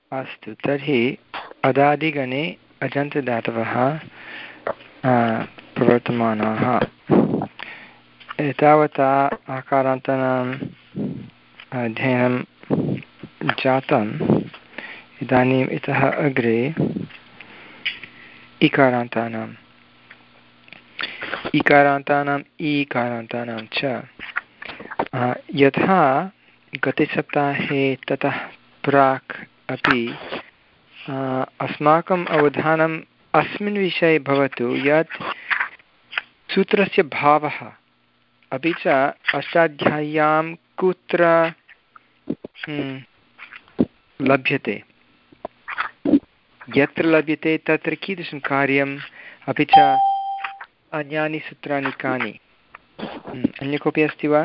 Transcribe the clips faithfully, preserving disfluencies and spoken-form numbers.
अस्तु तर्हि अदादिगणे अजन्तदातवः प्रवर्तमानाः एतावता आकारान्तानाम् अध्ययनं जातम् इदानीम् इतः अग्रे इकारान्तानाम् इकारान्तानाम् ईकारान्तानां च यथा गतसप्ताहे ततः प्राक् अपि अस्माकम् अवधानम् अस्मिन् विषये भवतु यत् सूत्रस्य भावः अपि च अष्टाध्याय्यां कुत्र लभ्यते यत्र लभ्यते तत्र कीदृशं कार्यम् अपि च अन्यानि सूत्राणि कानि अन्य कोऽपि अस्ति वा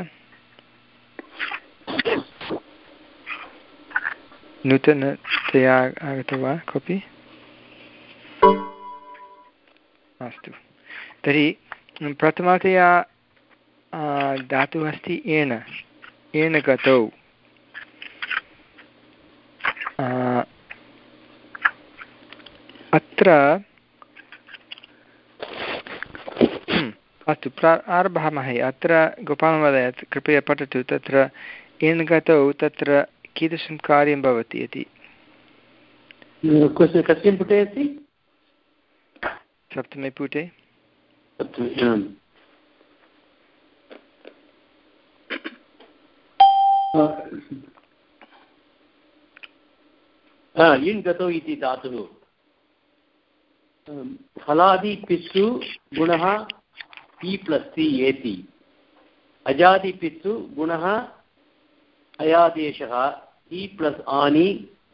नूतनतया आगतो वा कोऽपि अस्तु तर्हि प्रथमतया धातुः अस्ति एन एन गतौ अत्र अस्तु प्रारभामहे अत्र गोपालमहोदय कृपया पठतु तत्र एन् गतौ तत्र कीदृशं कार्यं भवति इति कस्मिन् पुटे अस्ति सप्तमे पुटे इन् गतौ इति धातुः हलादिपित्सु गुणः इ प्लस् सि एति अजादिपित्सु गुणः अयादेशः इ प्लस् आनि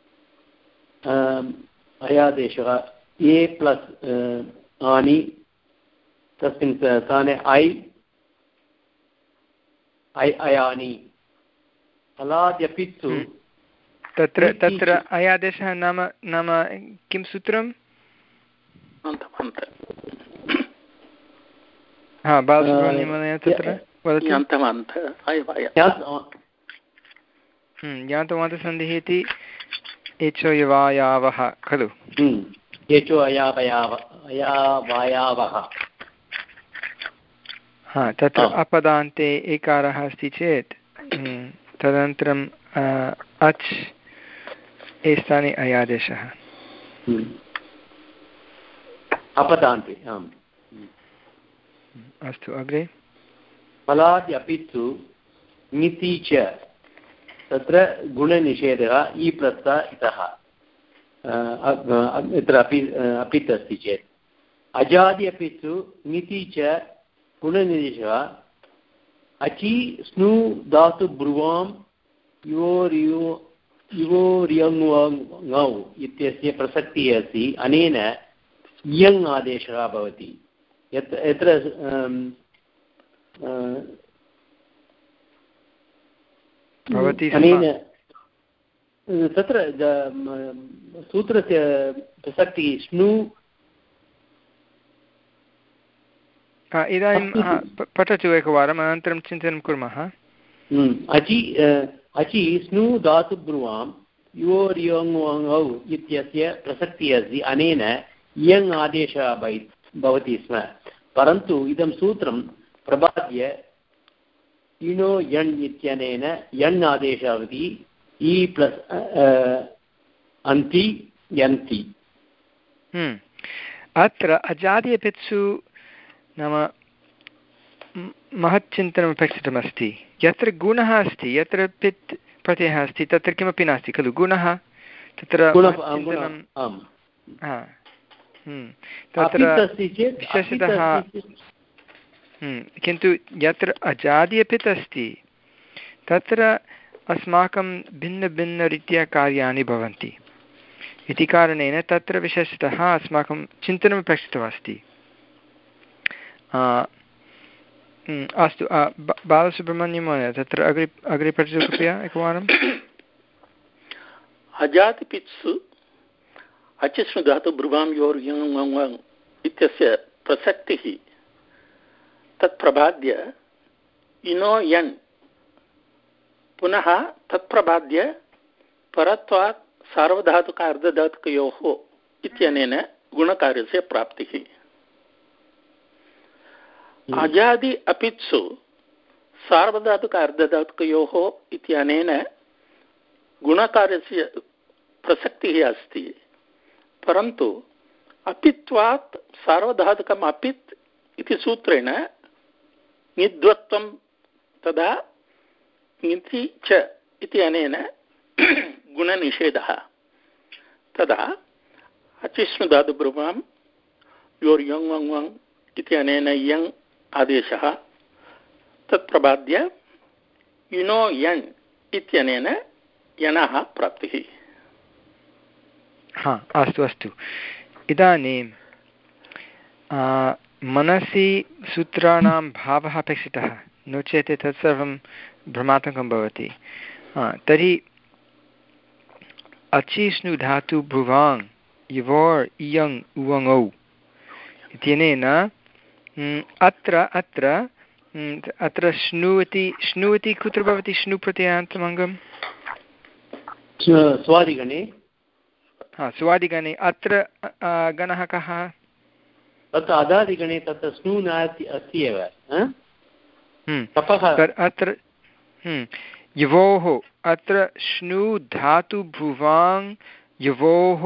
अयादेशः ए प्लस् आनि तस्मिन् स्थाने ऐ ऐ अयानि हलाद्यपित्सु तत्र तत्र अयादेशः नाम नाम किं सूत्रं हा बालसुब्रह्मण्यमहोदय तत्र यान्तवान्तसन्धिः इति एचो यवायावः खलु एचो अयावयाव अयावायावः हा तत्र अपदान्ते एकारः अस्ति चेत् तदनन्तरम् अच् ए स्थाने अयादेशः अपदान्ते आम् अस्तु अग्रे फलाद्यपित्सु ङिति च तत्र गुणनिषेधः इ प्लस् इतः यत्र अपि अपित् अस्ति चेत् अजाद्यपित्सु ङिति च गुणनिषेधः अचि स्नु धातु ब्रुवां योर्यो योर्यङ् इत्यस्य प्रसक्तिः अस्ति अनेन इयङ् आदेशः भवति यत् यत्र अनेन तत्र सूत्रस्य प्रसक्तिः स्नु इदानीं पठतु एकवारम् अनन्तरं चिन्तनं कुर्मः अचि अचि स्नु धातु ब्रुवां योर्योङ् इत्यस्य प्रसक्तिः अस्ति अनेन इयङ् आदेशः भवति स्म परन्तु इदं सूत्रं प्रबाद्य इनो यण् इत्यनेन यण् आदेशः भवति इ प्लस् अन्ति यन्ति अत्र अजाद्यपित्सु नाम महच्चिन्तनम् अपेक्षितमस्ति यत्र गुणः अस्ति यत्र पित् प्रत्ययः अस्ति तत्र किमपि नास्ति खलु गुणः तत्र तत्र विशेषतः किन्तु यत्र अजाद्यपित् अस्ति तत्र अस्माकं भिन्नभिन्नरीत्या कार्याणि भवन्ति इति कारणेन तत्र विशेषतः अस्माकं चिन्तनम् अपेक्षितमस्ति अस्तु बालसुब्रह्मण्यं महोदय तत्र अग्रे अग्रे पठतु कृपया एकवारम् अजादिपित्सु अचिस्नु धातु ब्रुवां योर् यङ् इत्यस्य प्रसक्तिः तत्प्रबाद्य इनो यन् पुनः तत्प्रबाद्य परत्वात् सार्वधातुक अर्धधातुकयोः इत्यनेन गुणकार्यस्य प्राप्तिः। अजादि अपित्सु सार्वधातुक अर्धधातुकयोः इत्यनेन गुणकार्यस्य प्रसक्तिः अस्ति, परन्तु अपित्वात् सार्वधातुकम् अपित् इति सूत्रेण निद्वत्वं तदा निति च इति अनेन गुणनिषेधः। तदा अचिष्णुधातुब्रुवां योर् यङ् वङ् वङ् इति अनेन यङ् आदेशः तत्प्रबाद्य युनो यण् इत्यनेन यणः प्राप्तिः। हा, अस्तु अस्तु। इदानीं मनसि सूत्राणां भावः अपेक्षितः, नो चेत् तत्सर्वं भ्रमात्मकं भवति। तर्हि अचिष्णु धातु भ्रुवाङ् युवोर् इयङ् उवङौ इत्यनेन अत्र अत्र अत्र श्नु इति श्नु इति कुत्र भवति? श्नु प्रत्ययान्तमङ्गं स्वादिगणे। हा, स्वादिगणे। अत्र गणः कः? तत्र अदादिगणे तत्र स्नु नास्ति अस्ति एव। अत्र युवोः अत्र श्नु धातु भ्रुवाङ् युवोः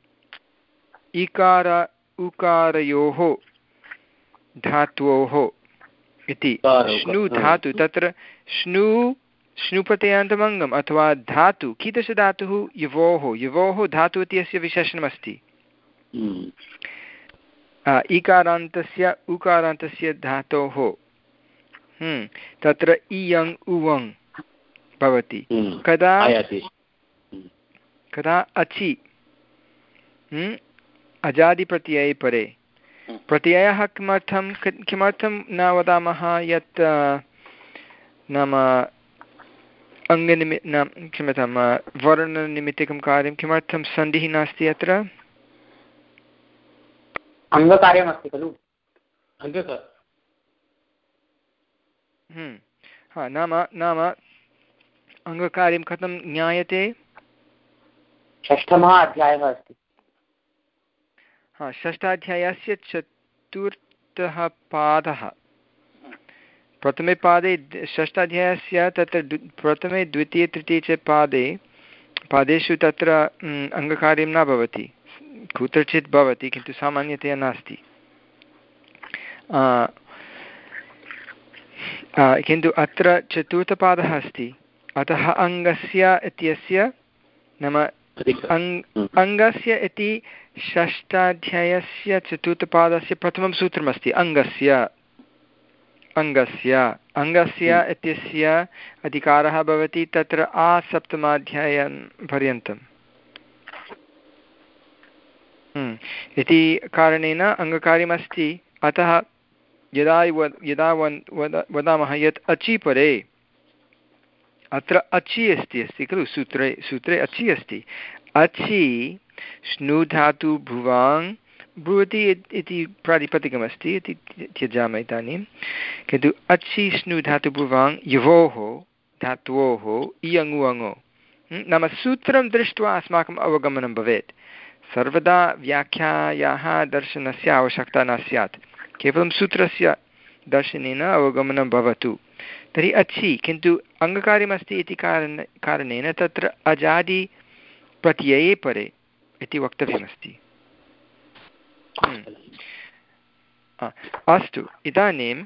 इकार उकारयोः धातोः इति श्नु धातु। तत्र श्नु श्नु प्रत्ययान्तमङ्गम् अथवा धातु कीदृशधातुः? युवोः। युवोः धातु इति अस्य विशेषणमस्ति। इकारान्तस्य उकारान्तस्य धातोः तत्र इयङ् उवङ् भवति। कदा कदा अचि अजादिप्रत्यये परे। प्रत्ययः किमर्थं किमर्थं न वदामः यत् नाम अङ्गनिमि न क्षम्यतां वर्णनिमित्तिकं कार्यं किमर्थं सन्धिः नास्ति अत्र? अङ्गकार्यमस्ति खलु। अङ्गक हा, नाम नाम अङ्गकार्यं कथं ज्ञायते? षष्ठमः अध्यायः अस्ति। हा, षष्ठाध्यायस्य चतुर्थः पादः। प्रथमे पादे षष्ठाध्यायस्य तत्र प्रथमे द्वितीये तृतीये च पादे पादेषु तत्र अङ्गकार्यं न भवति, कुत्रचित् भवति किन्तु सामान्यतया नास्ति। किन्तु अत्र चतुर्थपादः अस्ति, अतः अङ्गस्य इत्यस्य नाम अङ् अङ्गस्य इति षष्ठाध्यायस्य चतुर्थपादस्य प्रथमं सूत्रमस्ति। अङ्गस्य अङ्गस्य अङ्गस्य इत्यस्य अधिकारः भवति तत्र आसप्तमाध्यायं पर्यन्तम् इति कारणेन अङ्गकार्यमस्ति। अतः यदा यदा वदामः यत् अचि परे, अत्र अचि अस्ति अस्ति खलु, सूत्रे सूत्रे अचि अस्ति। अचि श्नु धातु भुवाङ् ब्रुवति इति प्रातिपदिकमस्ति इति त्यजामः इदानीं। किन्तु अचि श्नु धातु भुवाङ् युवोः धात्वोः इयङुवङो नाम सूत्रं दृष्ट्वा अस्माकम् अवगमनं भवेत्। सर्वदा व्याख्यायाः दर्शनस्य आवश्यकता न स्यात्, केवलं सूत्रस्य दर्शनेन अवगमनं भवतु। तर्हि अचि किन्तु अङ्गकार्यमस्ति इति कारण कारणेन तत्र अजादि प्रत्यये परे इति वक्तव्यमस्ति। अस्तु, इदानीम्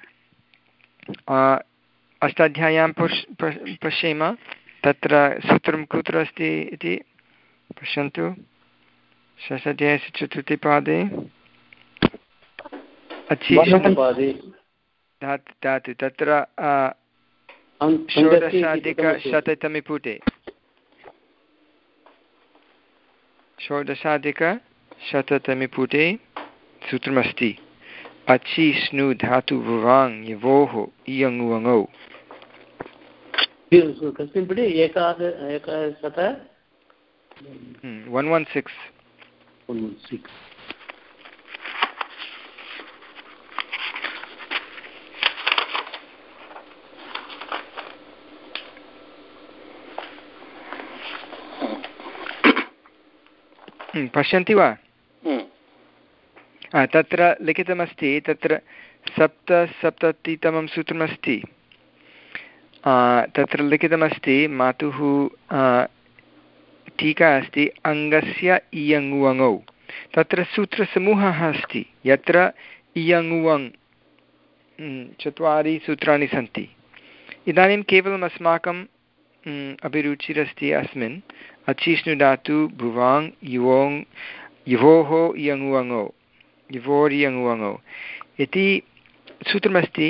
अष्टाध्याय्यां पश् पश्येम तत्र सूत्रं कुत्र अस्ति इति पश्यन्तु। षष्ठाध्यायस्य चतुर्थे पादे अचि धातु धातु तत्र षोडशाधिकशततमे पुटे षोडशाधिकशततमे पुटे सूत्रमस्ति अचि स्नु धातु भुवाङ् यवोः इयङुवङौ। कस्मिन् पुटे? एकशत one one six one one six पश्यन्ति वा? तत्र लिखितमस्ति, तत्र सप्तसप्ततितमं सूत्रमस्ति, तत्र लिखितमस्ति मातुः टीका अस्ति अङ्गस्य इयङुवङौ। तत्र सूत्रसमूहः अस्ति यत्र इयङुवङ् चत्वारि सूत्राणि सन्ति। इदानीं केवलम् अस्माकं अभिरुचिरस्ति अस्मिन् अचिष्णु धातु भुवाङ् युवोङ् युवोः इयङुवङौ युवोर्यङुवङौ इति सूत्रमस्ति।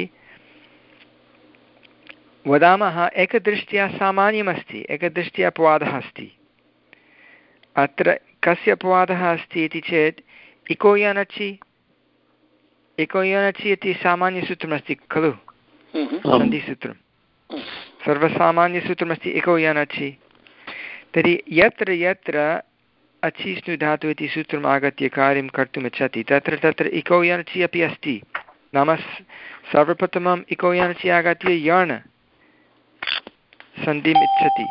वदामः एकदृष्ट्या सामान्यमस्ति, एकदृष्ट्या अपवादः अस्ति। अत्र कस्य अपवादः अस्ति इति चेत् इको यनचि इको यनचि इति सामान्यसूत्रमस्ति खलु, सन्धिसूत्रं सर्वसामान्यसूत्रमस्ति इको यनचि। तर्हि यत्र यत्र अचिष्णु धातु इति सूत्रम् आगत्य कार्यं कर्तुम् इच्छति तत्र तत्र इको यनचि अपि अस्ति। नाम सर्वप्रथमम् इको यनचि आगत्य यण् सन्धिम् इच्छति।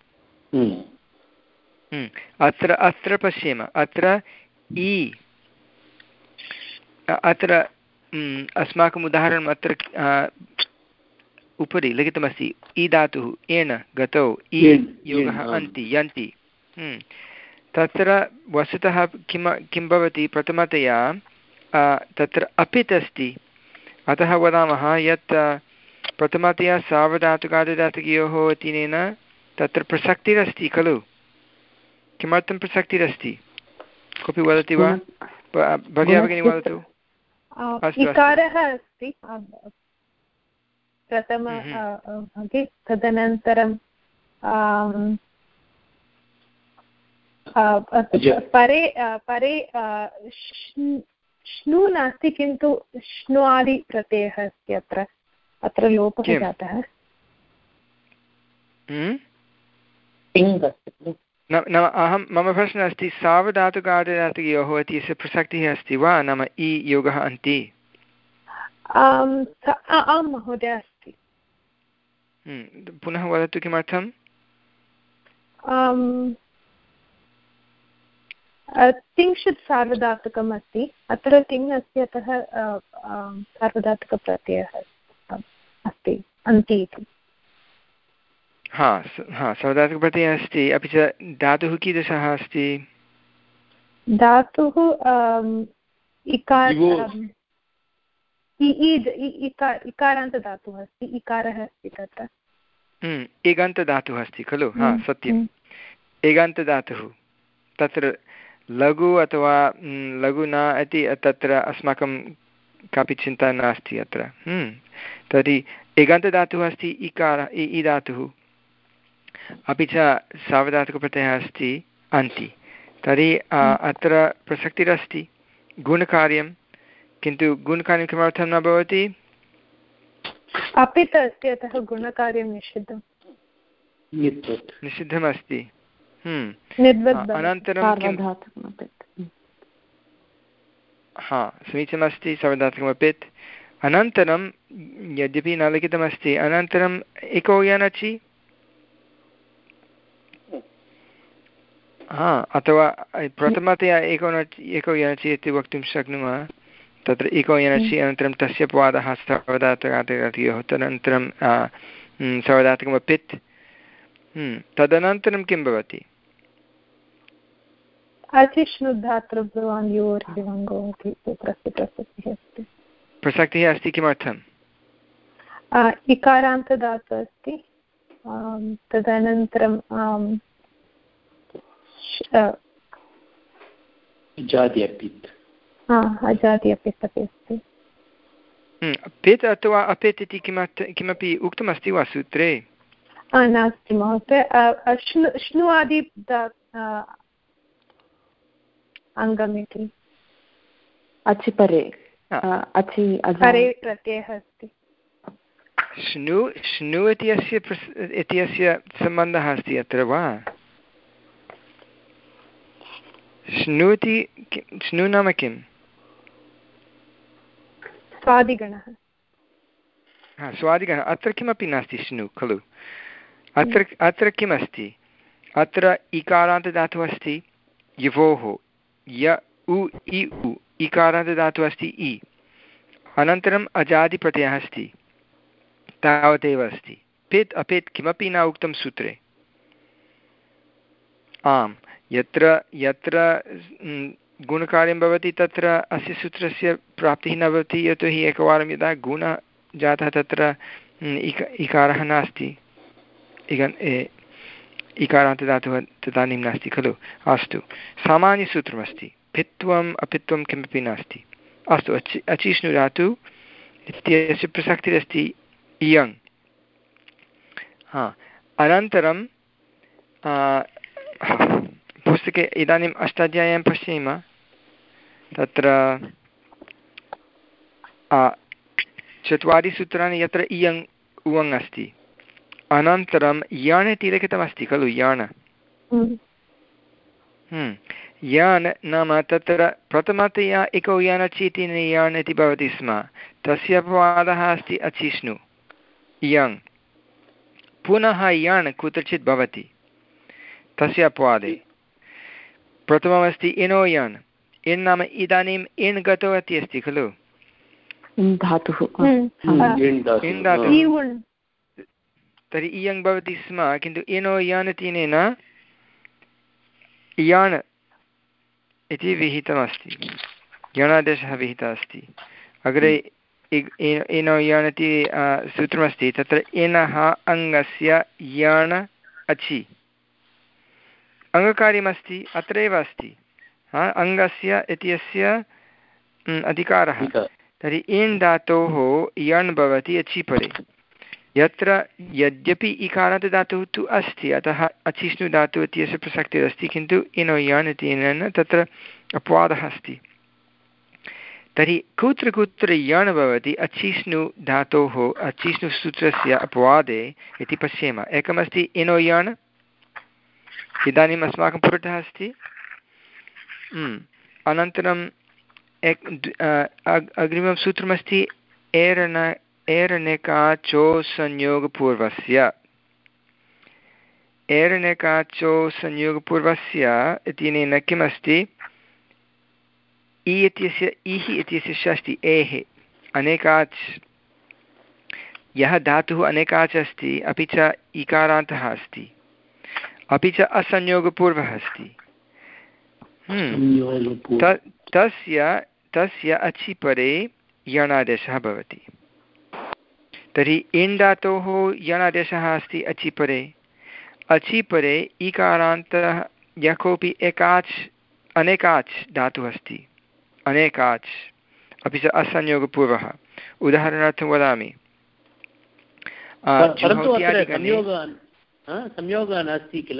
अत्र अत्र पश्येम, अत्र इ अत्र अस्माकम् उदाहरणम् अत्र उपरि लिखितमस्ति इ धातुः एन गतौ इ योगः अन्ति यन्ति। तत्र वस्तुतः किं किं भवति, प्रथमतया तत्र अपित् अस्ति, अतः वदामः यत् प्रथमतया सार्वधातुकार्धधातुकयोः इत्यनेन तत्र प्रसक्तिरस्ति खलु। किमर्थं प्रसक्तिरस्ति, कोऽपि वदति वा? भव्या भगिनी वदतु। इकारः अस्ति प्रथम, तदनन्तरं परे परे श्नु नास्ति किन्तु श्नुआदि प्रत्ययः अस्ति, अत्र अत्र लोपः जातः। नाम अहं मम प्रश्नः अस्ति सार्वधातुकार्धधातुकयोः इत्यस्य प्रसक्तिः अस्ति वा, नाम इ योगः अन्ति? आं महोदय अस्ति। पुनः वदतु किमर्थं? तिङ्क्षित् सार्वधातुकम् अस्ति, अत्र तिङ् अस्ति, अतः सार्वधातुकप्रत्ययः अस्ति अन्ति इति। हा हा सार्वधातुकप्रत्ययः अस्ति। अपि च धातुः कीदृशः अस्ति? धातुः इकार इकारान्तधातुः अस्ति, इकारः अस्ति तत्र। एगान्तधातुः अस्ति खलु? हा सत्यम्, एगान्तधातुः। तत्र लघु अथवा लघु न इति तत्र अस्माकं कापि चिन्ता नास्ति अत्र। तर्हि एगान्तधातुः अस्ति इकार इ धातुः, अपि च सार्वधातुकप्रत्ययः अस्ति अन्ति। तर्हि अत्र प्रसक्तिरस्ति गुणकार्यं, किन्तु गुणकार्यं किमर्थं न भवति? अपित् अस्ति, अतः गुणकार्यं निषिद्धं निषिद्धमस्ति। अनन्तरं हा समीचीनमस्ति सार्वधातुकमपित्। अनन्तरं यद्यपि न लिखितमस्ति, अनन्तरम् इको यनचि हा अथवा प्रथमतया एको एको यनचि इति वक्तुं शक्नुमः। तत्र इको यनचि अनन्तरं तस्य अपवादः सार्वधातुकार्धधातुकयोः, तदनन्तरं सार्वधातुकमपित्। तदनन्तरं किं भवति? प्रसक्तिः अस्ति। किमर्थम्? इकारान्तधातुः अस्ति, तदनन्तरं अजाद्यपित् अजाद्यपित् अपि अस्ति। पित् अथवा अपित् इति किमपि उक्तमस्ति वा सूत्रे? नास्ति महोदय। श्नु आदि अङ्गमिति अचिपरे परे प्रत्ययः अस्ति। श्नु श्नु इत्यस्य इत्यस्य सम्बन्धः अस्ति अत्र वा? श्नु इति श्नु नाम किम्? स्वादिगणः। हा स्वादिगणः। अत्र किमपि नास्ति श्नु खलु। अत्र अत्र किमस्ति? अत्र इकारान्तधातुः अस्ति युवोः, य उ इ उ इकारान्तदातुः अस्ति इ अनन्तरम् अजादिप्रत्ययः अस्ति तावदेव अस्ति पित् अपित् किमपि न उक्तं सूत्रे आम् यत्र यत्र गुणकार्यं भवति तत्र अस्य सूत्रस्य प्राप्तिः न भवति यतोहि एकवारं यदा गुणः जातः तत्र इक इकारः नास्ति इक इकारान्तदातुः तदानीं नास्ति खलु अस्तु सामान्यसूत्रमस्ति पित्वम् अपित्वं किमपि नास्ति अस्तु अचि अचिष्णुधातुः इत्यस्य प्रसक्तिरस्ति इयङ् हा अनन्तरं पुस्तके इदानीम् अष्टाध्याय्यां पश्येम तत्र चत्वारि सूत्राणि यत्र इयङ् उवङ् अस्ति अनन्तरं यान् इति लिखितमस्ति खलु यान् यान् नाम तत्र प्रथमतया इको यानचि इति यान् इति भवति स्म तस्य अपवादः अस्ति अचिष्णु इयङ् पुनः यान् कुत्रचित् भवति तस्य अपवादे प्रथममस्ति इनो यान् इन् नाम इदानीम् इन् गतवती अस्ति खलु धातुः इन् धातुः तर्हि इयङ् भवति स्म किन्तु इनो यान् इत्यनेन यान् इति विहितमस्ति यणादेशः विहितः अस्ति अग्रे इनो यान् इति सूत्रमस्ति तत्र इनः अङ्गस्य यान् अचि अङ्गकार्यमस्ति अत्रैव अस्ति अङ्गस्य इत्यस्य अधिकारः तर्हि इन् धातोः यण् भवति अचि परे यत्र यद्यपि इकारान्तदातुः तु अस्ति अतः अचिष्णु धातुः इत्यस्य प्रसक्तिरस्ति किन्तु इनो यान् इत्यनेन तत्र अपवादः अस्ति तर्हि कुत्र कुत्र यण् भवति अचिष्णु धातोः अचिष्णुसूत्रस्य अपवादे इति पश्येम एकमस्ति इनो यान् इदानीम् अस्माकं पुरतः अस्ति अनन्तरम् एक अग्रिमं सूत्रमस्ति एरन एरनेकाचो संयोगपूर्वस्य एरनेकाचो संयोगपूर्वस्य इत्यनेन किमस्ति इ इत्यस्य इः इत्यस्य षष्टि एः अनेकाच् यः धातुः अनेकाच् अस्ति अपि च इकारान्तः अस्ति अपि च असंयोगपूर्वः अस्ति तस्य तस्य अचि परे यणादेशः भवति तर्हि इन् धातोः यणादेशः अस्ति अचि परे अचि परे इकारान्तः यः कोऽपि एकाच् अनेकाच् धातुः अस्ति अनेकाच् अपि च असंयोगपूर्वः उदाहरणार्थं वदामि संयोगः नास्ति किल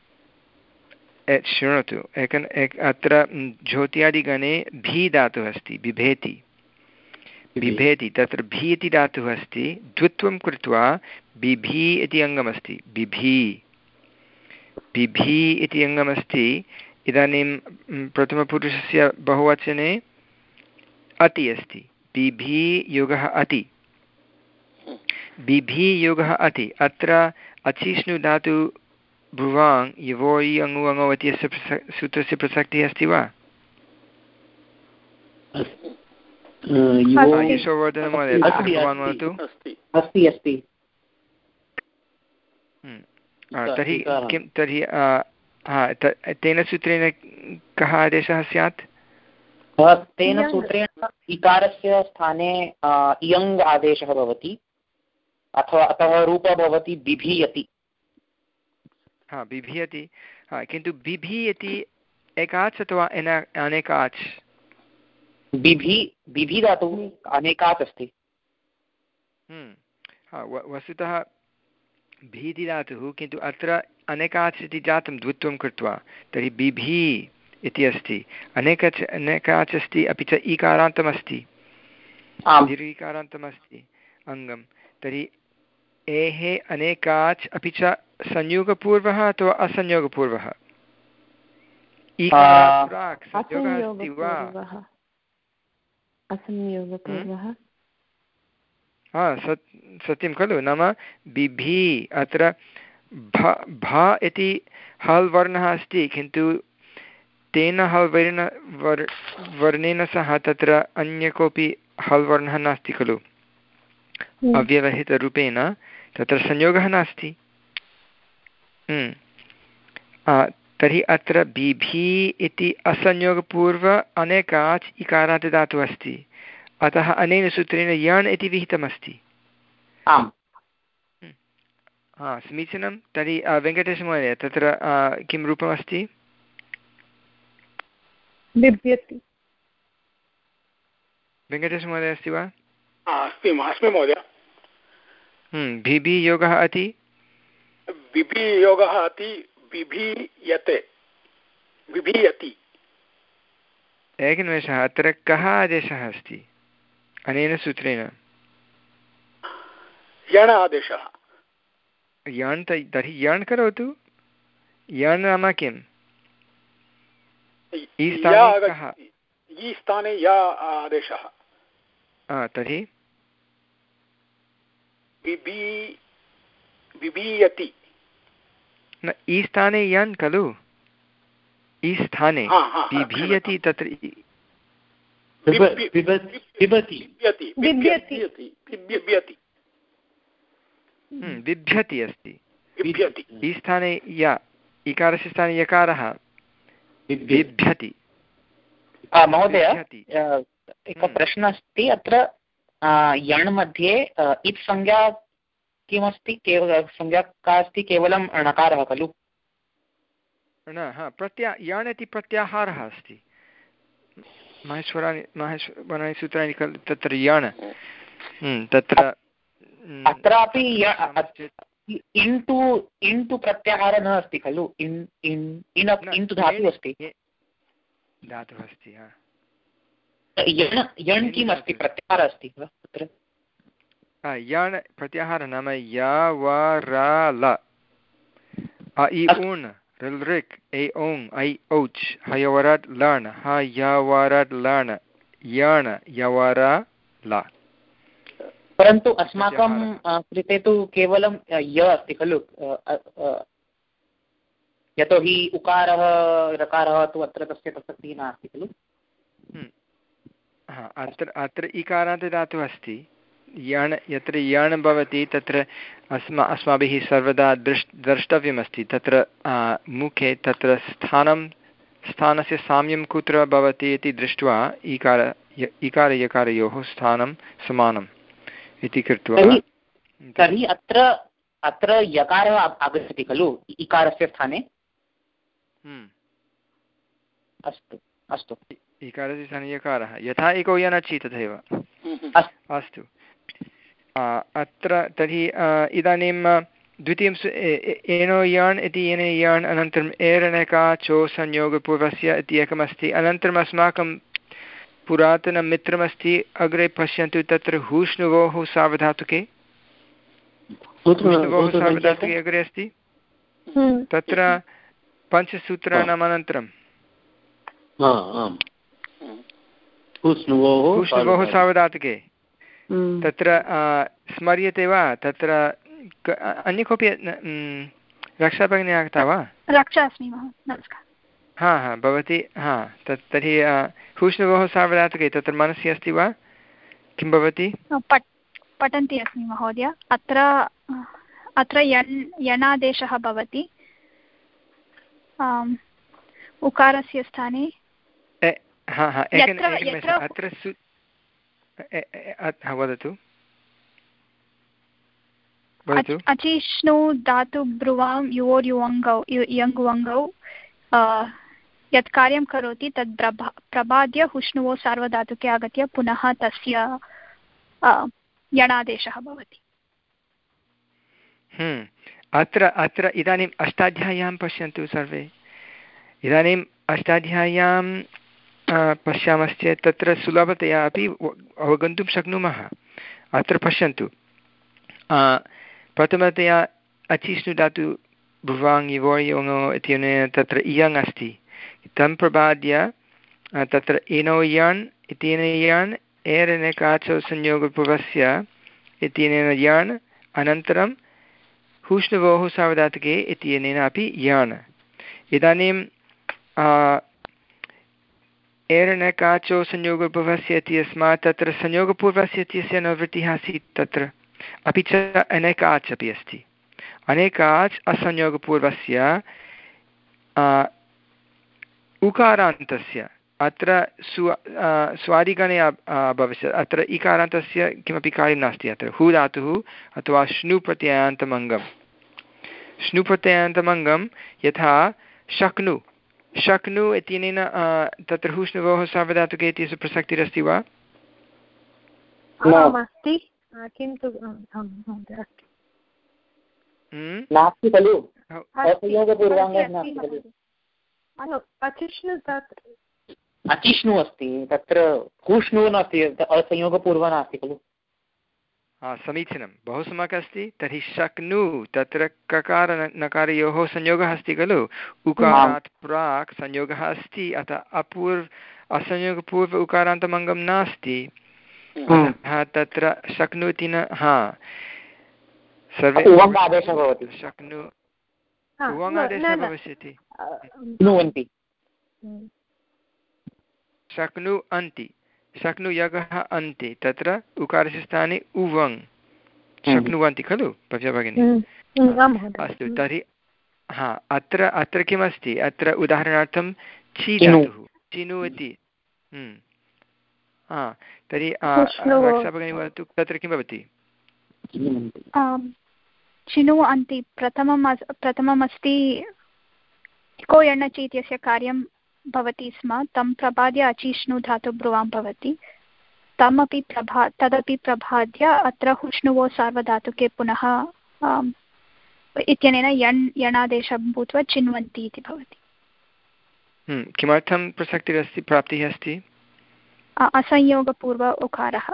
शृणोतु एकन् एक अत्र ज्योत्यादिगणे भी धातुः अस्ति बिभेति बिभेति तत्र भी इति धातुः अस्ति द्वित्वं कृत्वा बिभी इति अङ्गमस्ति बिभी बिभी इति अङ्गमस्ति इदानीं प्रथमपुरुषस्य बहुवचने अति अस्ति बिभी योगः अति बिभी योगः अति अत्र अचिष्णु धातु भ्रुवाङ् यवोयि अङु अङौ इत्यस्य सूत्रस्य प्रसक्तिः अस्ति वा यशोवर्धनमहोदय भवान् वदतु तर्हि किं तर्हि तेन सूत्रेण कः आदेशः स्यात् तेन सूत्रेण इकारस्य स्थाने इयङ् आदेशः भवति अथवा अतः रूपः भवति बिभीयति हा बिभीयति हा किन्तु बिभीयति एकाच् अथवा अनेकाच् बिभी बिभी धातुः अनेकाच् अस्ति हा वस्तुतः भीति धातुः किन्तु अत्र अनेकाच् इति जातं द्वित्वं कृत्वा तर्हि बिभी इति अस्ति अनेकाच् अनेकाच् अस्ति अपि च ईकारान्तमस्ति दीर्घीकारान्तमस्ति अङ्गं तर्हि एः अनेकाच् अपि च संयोगपूर्वः अथवा असंयोगपूर्वः इकारात् प्राक् संयोगः अस्ति वा असंयोगपूर्वः हा सत् सत्यं खलु नाम बिभी अत्र भ भ इति हल् वर्णः अस्ति किन्तु तेन हल् वर्ण वर् वर्णेन सह तत्र अन्य कोऽपि हल् वर्णः नास्ति खलु अव्यवहितरूपेण तत्र संयोगः नास्ति। तर्हि अत्र बिभि इति असंयोगपूर्व अनेकाच् इकारात् धातुः अस्ति, अतः अनेन सूत्रेण यण् इति विहितमस्ति। आम् हा समीचीनं। तर्हि वेङ्कटेशमहोदय तत्र किं रूपमस्ति? बिभ्यति। वेङ्कटेशमहोदय अस्ति वा? अस्मि अस्मि महोदय। बिभि योगः अति बिभि योगः अति बिभीयते बिभीयति। एकनिमेषः, अत्र कः आदेशः अस्ति अनेन सूत्रेण? यण् आदेशः। यण् तर्हि यण् करोतु। यण् नाम किम्? ई स्थाने य आदेशः। तर्हि बिभीयति न, ई स्थाने यन् खलु, ई स्थाने बिभीयति तत्र बिभ्यति अस्ति। ई स्थाने य इकारस्य स्थाने यकारः बिभ्यति। महोदय एकः प्रश्नः अस्ति अत्र यण् मध्ये इत् संज्ञा किमस्ति? केवल संज्ञा का अस्ति? केवलं णकारः खलु? न, हा प्रत्या यण् इति प्रत्याहारः अस्ति। माहेश्वराणि माहेश्वराणि सूत्राणि खलु तत्र यण् तत्र अत्रापि इण्टु इण्टु प्रत्याहारः न अस्ति खलु? इन् इन् इन् तु धातुः अस्ति। धातुः अस्ति। यण् यण् किम् अस्ति? प्रत्याहारः अस्ति वा तत्र? यण् प्रत्याहारः नाम य व र ल अ इ उन् ऋल् ऋक् ए ओङ् ऐ औच् हयवरट् लण् ह यवरट् लण् यण् यवर ल। परन्तु अस्माकं कृते तु केवलं य अस्ति खलु, यतोहि उकारः रकारः तु अत्र तस्य प्रसक्तिः नास्ति खलु। अत्र अत्र इकारान्त धातुः अस्ति। यण् यत्र यण् भवति तत्र अस्मा अस्माभिः सर्वदा दृष् द्रष्टव्यमस्ति तत्र मुखे तत्र स्थानं स्थानस्य साम्यं कुत्र भवति इति दृष्ट्वा इकार इकार यकारयोः स्थानं समानम् इति कृत्वा। तर्हि अत्र अत्र यकारः आगच्छति खलु इकारस्य स्थाने? अस्तु अस्तु। इकारस्य स्थाने यकारः यथा इको यनचि तथैव। अस्तु। अत्र तर्हि इदानीं द्वितीयं एनो यण् इति येन यण् अनन्तरम् एरनकाचो संयोगपूर्वस्य इति एकमस्ति। अनन्तरम् अस्माकं पुरातनमित्रमस्ति अग्रे पश्यन्तु तत्र हूष्णुवोः सार्वधातुके हूष्णुवोः सार्वधातुके अग्रे अस्ति तत्र पञ्चसूत्राणाम् अनन्तरं हूष्णुवोः सार्वधातुके तत्र स्मर्यते वा? तत्र अन्य कोऽपि रक्षाभगिनी आगता वा? रक्षा अस्मि नमस्कारः। हा हा भवती हा तत् तर्हि हूष्णुवोः सार्वधातुके तत्र मनसि अस्ति वा? किं भवति? पठ पठन्ती अस्मि महोदय। अत्र अत्र यण् यणादेशः भवति उकारस्य स्थाने। हा हा एकनिमेषम् अत्र सु वदतु वदतु। अचिष्णु धातु ब्रुवां युवोर्युवङ्गौ यङ्गुवङ्गौ यत् कार्यं करोति तद् प्रभा प्रबाद्य हुष्णुवो सार्वधातुके आगत्य पुनः तस्य यणादेशः भवति। अत्र अत्र इदानीम् अष्टाध्याय्यां पश्यन्तु सर्वे। इदानीम् अष्टाध्याय्यां पश्यामश्चेत् तत्र सुलभतया अपि अवगन्तुं शक्नुमः। अत्र पश्यन्तु प्रथमतया अचिष्णु धातु भुवाङ् युवोर्युवङो इत्यनेन तत्र इयङ् अस्ति तं प्रबाद्य तत्र एनो यण् इत्यनेन यण् एरनेकाचो संयोगपूर्वस्य इत्यनेन यण् अनन्तरं हूष्णुवोः सार्वधातुके इत्यनेन अपि यण्। इदानीं एरनकाचो संयोगपूर्वस्य इत्यस्मात् तत्र संयोगपूर्वस्य इत्यस्य अनुवृत्तिः आसीत् तत्र, अपि च अनेकाच् अपि अस्ति। अनेकाच् असंयोगपूर्वस्य उकारान्तस्य अत्र स्व स्वादिगणे भविष्यत्, अत्र इकारान्तस्य किमपि कार्यं नास्ति। अत्र हु धातुः अथवा श्नु प्रत्ययान्तमङ्गं, श्नु प्रत्ययान्तमङ्गं यथा शक्नु, शक्नु इत्यनेन तत्र हुष्णुवोः सार्वधातुके इत्यस्य प्रसक्तिरस्ति वा? किन्तु नास्ति खलु, अचिष्णु अस्ति, तत्र हुष्णु नास्ति, असंयोगपूर्वः नास्ति खलु। हा, समीचीनं, बहु सम्यक् अस्ति। तर्हि शक्नु तत्र ककार नकारयोः संयोगः अस्ति खलु, उकारात् प्राक् संयोगः अस्ति, अतः अपूर्व असंयोगपूर्व उकारान्तमङ्गं नास्ति, अतः तत्र शक्नु इति न, हा सर्वे शक्नु उवङ्गादेशः भविष्यति, शक्नु अन्ति, शक्नु यगः अन्ति, तत्र उकारस्य स्थाने उवङ् शक्नुवन्ति खलु भव्या भगिनी? अस्तु, तर्हि हा अत्र अत्र किमस्ति, अत्र उदाहरणार्थं छि धातुः, चिनु इति, हा तर्हि रक्षा भगिनी वदतु, तत्र किं भवति? चिनु अन्ति प्रथमम् प्रथममस्ति को यणचि इत्यस्य कार्यं भवति स्म, तं प्रपाद्य अचिष्णु धातु ब्रुवां भवति, तमपि प्रभा तदपि प्रभाद्य अत्र हुष्णुवो सार्वधातुके पुनः इत्यनेन यण् यणादेशं भूत्वा चिन्वन्ति इति भवति। किमर्थं प्रसक्तिरस्ति, प्राप्तिः अस्ति? असंयोगपूर्व उकारः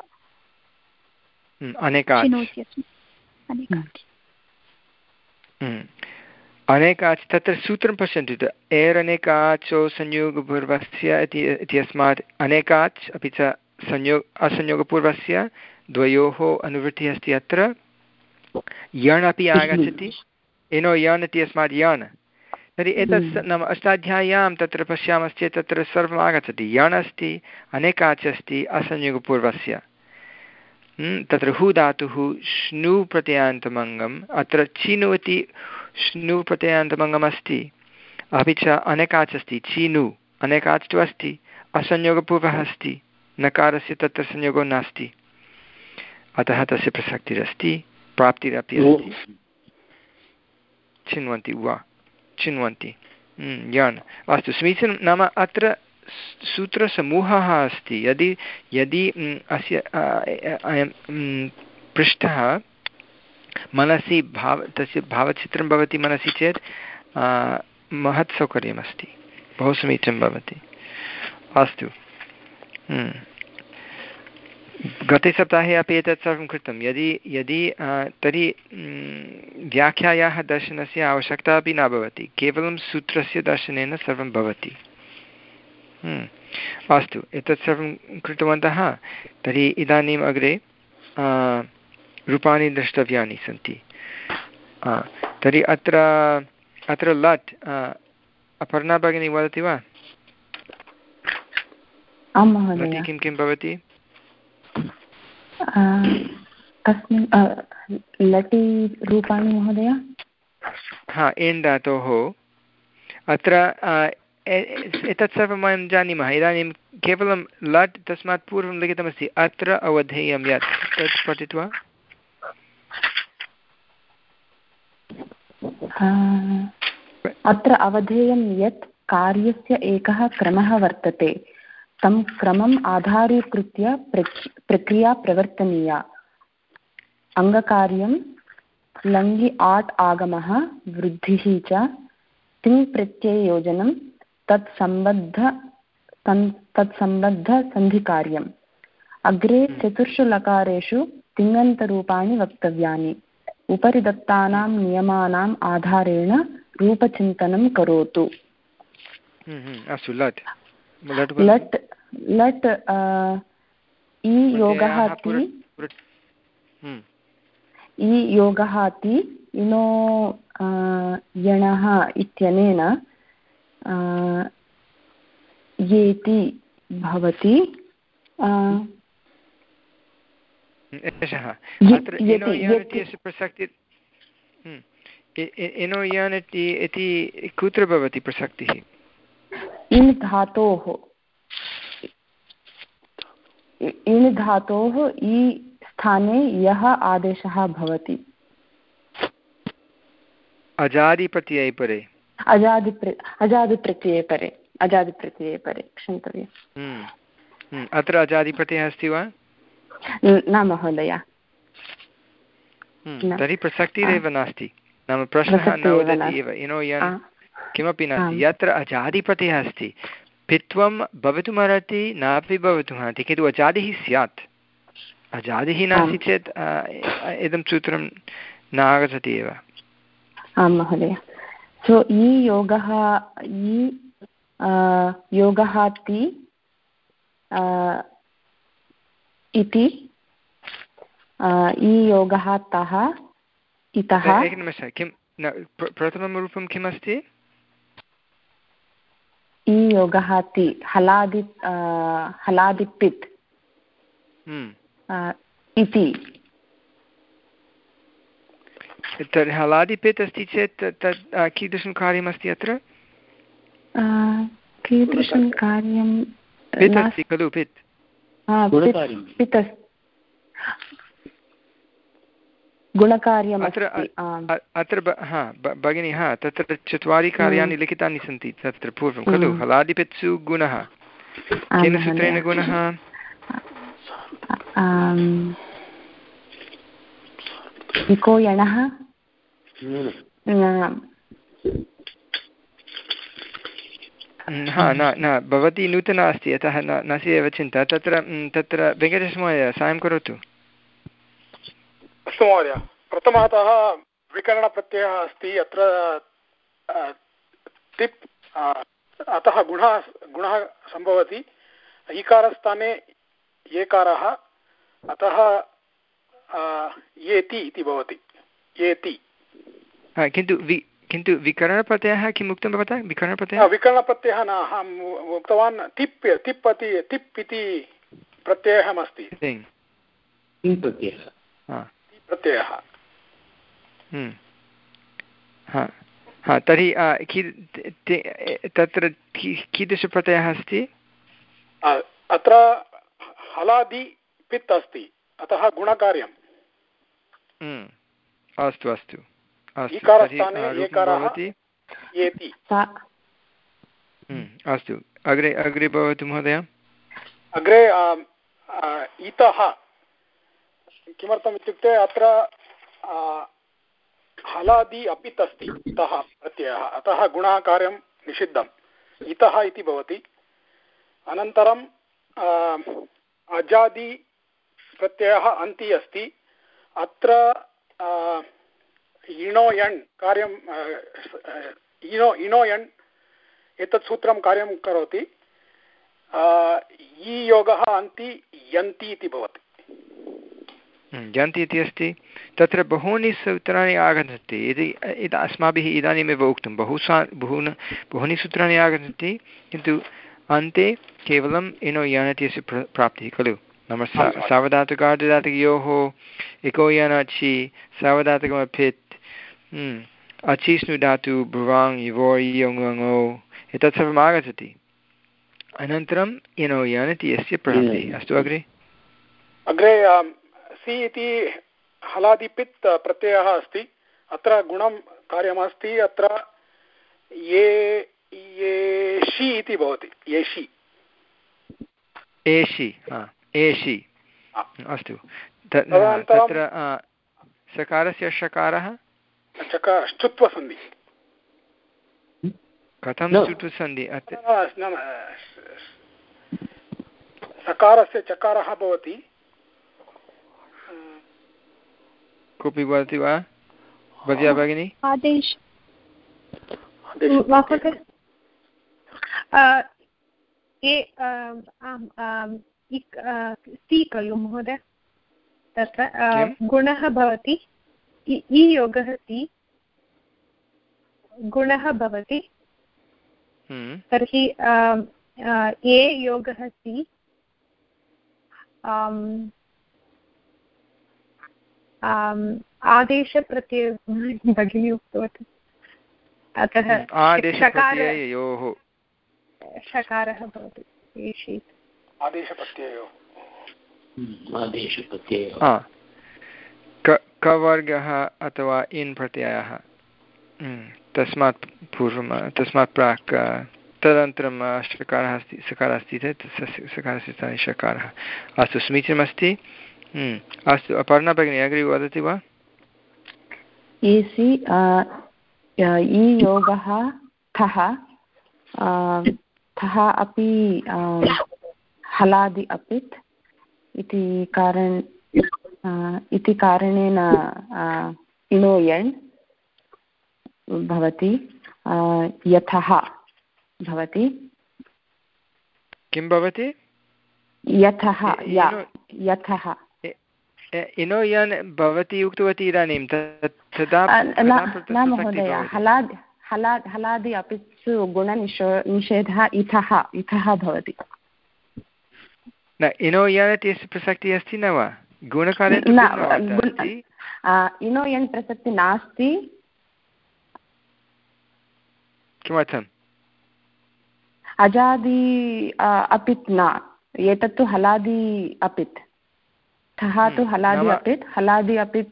अनेकाच्, तत्र सूत्रं पश्यन्तु, एरनेकाचो संयोगपूर्वस्य इत्यस्मात् अनेकाच् अपि च संयोग असंयोगपूर्वस्य द्वयोः अनुवृत्तिः अस्ति। अत्र यण् अपि आगच्छति, एनो यण् इत्यस्मात् यण्, तर्हि एतत् नाम अष्टाध्याय्यां तत्र पश्यामश्चेत् तत्र सर्वम् आगच्छति, यण् अस्ति, अनेकाच् अस्ति असंयोगपूर्वस्य, तत्र हु धातुः श्नु प्रत्ययान्तमङ्गम्, अत्र चिनु इति श्नु प्रत्ययान्तमङ्गम् अस्ति, अपि च अनेकाच् अस्ति, चिनु अनेकाच् तु अस्ति, असंयोगपूर्वः अस्ति, नकारस्य तत्र संयोगो नास्ति, अतः तस्य प्रसक्तिरस्ति, प्राप्तिरपि अस्ति। चिन्वन्ति वा, चिन्वन्ति यान्, अस्तु समीचीनं। नाम अत्र सूत्रसमूहः अस्ति, यदि यदि अस्य अयं पृष्ठः मनसि भाव तस्य भावचित्रं भवति मनसि चेत् महत् सौकर्यमस्ति, बहु समीचीनं भवति। अस्तु, गते सप्ताहे अपि एतत् सर्वं कृतं, यदि यदि तर्हि व्याख्यायाः दर्शनस्य आवश्यकता अपि न भवति, केवलं सूत्रस्य दर्शनेन सर्वं भवति। अस्तु, एतत् सर्वं कृतवन्तः, तर्हि इदानीम् अग्रे रूपाणि द्रष्टव्यानि सन्ति। तर्हि अत्र अत्र लट्, अपर्णा भगिनी वदति वा? आं महोदय। लटि किं किं भवति? कस्मिन् लटि रूपाणि महोदय? हा, एन् धातोः अत्र एतत् सर्वं वयं जानीमः, इदानीं केवलं लट् तस्मात् पूर्वं लिखितमस्ति, अत्र अवधेयं यत्, तत् पठित्वा। अत्र अवधेयं यत् कार्यस्य एकः क्रमः वर्तते, तं क्रमम् आधारीकृत्य प्रक्रिया प्रवर्तनीया। अङ्गकार्यं लङि आट् आगमः वृद्धिः च तिङ् प्रत्यययोजनं तत्सम्बद्ध तत्सम्बद्धसन्धिकार्यम्। अग्रे चतुर्षु लकारेषु तिङन्तरूपाणि वक्तव्यानि। उपरि दत्तानां नियमानाम् आधारेण रूपचिन्तनं करोतु। अस्तु, लट् लट् लट् इ योगः ति इ योगः ति इनो यणः इत्यनेन येति भवति एषः अत्र इनो यान् इत्यस्य प्रसक्ति इनो यान् इति कुत्र भवति प्रसक्तिः इन् धातोः इन् धातोः इ स्थाने यः आदेशः भवति अजादिप्रत्यये परे अजादिप्र अजादिप्रत्यये परे अजादिप्रत्यये परे क्षन्तव्यम् अत्र अजादिप्रत्ययः अस्ति वा न महोदय तर्हि प्रसक्तिरेव नास्ति नाम प्रश्नः न वदति एव इनो यन् किमपि नास्ति यत्र अजादिप्रत्ययः अस्ति पित्वं भवितुमर्हति नापि भवितुमर्हति किन्तु अजादिः स्यात् अजादिः नास्ति चेत् इदं सूत्रं न आगच्छति एव आं महोदय सो इ योगः इ योगः ति इति इ योगः तः इतः एकनिमेषः किं प्रथमं रूपं किमस्ति इ योगः ति हलादि हलादिपित् इति तर्हि हलादिपित् अस्ति चेत् तत् कीदृशं कार्यमस्ति अत्र कीदृशं कार्यं पित् अस्ति खलु पित् पित् गुणकार्यम् अत्र अत्र हा भगिनी हा तत्र चत्वारि कार्याणि लिखितानि सन्ति तत्र पूर्वं खलु हलादिपित्सु गुणः केन सूत्रेण गुणः इको यणः हा न न भवती नूतना अस्ति अतः न नास्ति एव चिन्ता तत्र तत्र वेङ्कटेशमहोदय साहाय्यं करोतु अस्तु महोदय प्रथमतः विकरणप्रत्ययः अस्ति अत्र तिप् अतः गुणः गुणः सम्भवति ईकारस्थाने एकारः अतः येति इति भवति येति किन्तु वि किन्तु विकरणप्रत्ययः किम् उक्तं भवता विकरणप्रत्ययः विकरणप्रत्ययः न अहम् उक्तवान् तिप् तिप् इति तिप् इति प्रत्ययः प्रत्ययः हा तर्हि तत्र कीदृशप्रत्ययः अस्ति अत्र हलादि पित् अस्ति अतः गुणकार्यम् अस्तु अस्तु अस्तु अग्रे अग्रे भवतु महोदय अग्रे इतः किमर्थम् इत्युक्ते अत्र हलादि अपित् अस्ति इतः प्रत्ययः अतः गुणाकार्यं निषिद्धम् इतः इति भवति अनन्तरं अजादि प्रत्ययः अन्ति अस्ति अत्र इणो यण् कार्यं इणो इणो यण् एतत् सूत्रं कार्यं करोति इ योगः अन्ति यन्ति इति भवति यन्ति इति अस्ति तत्र बहूनि सूत्राणि आगच्छन्ति यदि अस्माभिः इदानीमेव उक्तं बहु सा बहूनि बहूनि सूत्राणि आगच्छन्ति किन्तु अन्ते केवलम् इणो यण् इत्यस्य प्राप्तिः खलु नाम सावधातुकार्धधातुकयोः इको यन् अचि सावधातुकमपित् अचिष्णु धातु भ्रुवाङ् युवोर् यङो एतत् सर्वम् आगच्छति अनन्तरम् इणो यन् इति यस्य प्राप्तिः अस्तु अग्रे अग्रे सि इति हलादिपित् प्रत्ययः अस्ति अत्र गुणं कार्यमस्ति अत्र ये येषि इति भवति येषि एषि एषि अस्तु तत्र सकारस्य षकारः ष्टुत्वसन्धि कथं ष्टुत्वसन्धि सकारस्य चकारः भवति कोऽपि वदति वा भव्या भगिनी आदेश सी खलु महोदय तत्र गुणः भवति इ योगः ति गुणः भवति तर्हि ये योगः सि आदेशप्रत्ययः भगिनी उक्तवती अतः आदेशप्रत्यययोः षकारः भवति आदेशप्रत्ययो आदेशप्रत्ययो कवर्गः अथवा इन् प्रत्ययः तस्मात् पूर्वं तस्मात् प्राक् तदनन्तरं षकारः अस्ति सकारः अस्ति चेत् सकारस्य स्थाने षकारः अस्तु समीचीनमस्ति अस्तु अपर्णा भगिनी अग्रे वदति वा एसि इ योगः थः थः अपि हलादि अपित् इति कारण इति कारणेन इणो यण् भवति यथः भवति किं भवति यथः यथः इनो यन् भवति उक्तवती इदानीं तदा न महोदय हलाद् हलाद् हलादि अपित्सु गुणनिषो निषेधः इतः इतः भवति न इनो यन् इत्यस्य प्रसक्तिः अस्ति न वा गुणकारे इनो यन् प्रसक्तिः नास्ति किमर्थम् अजादि अपित् न एतत्तु हलादि अपित् ठः तु हलादि अपित् हलादि अपित्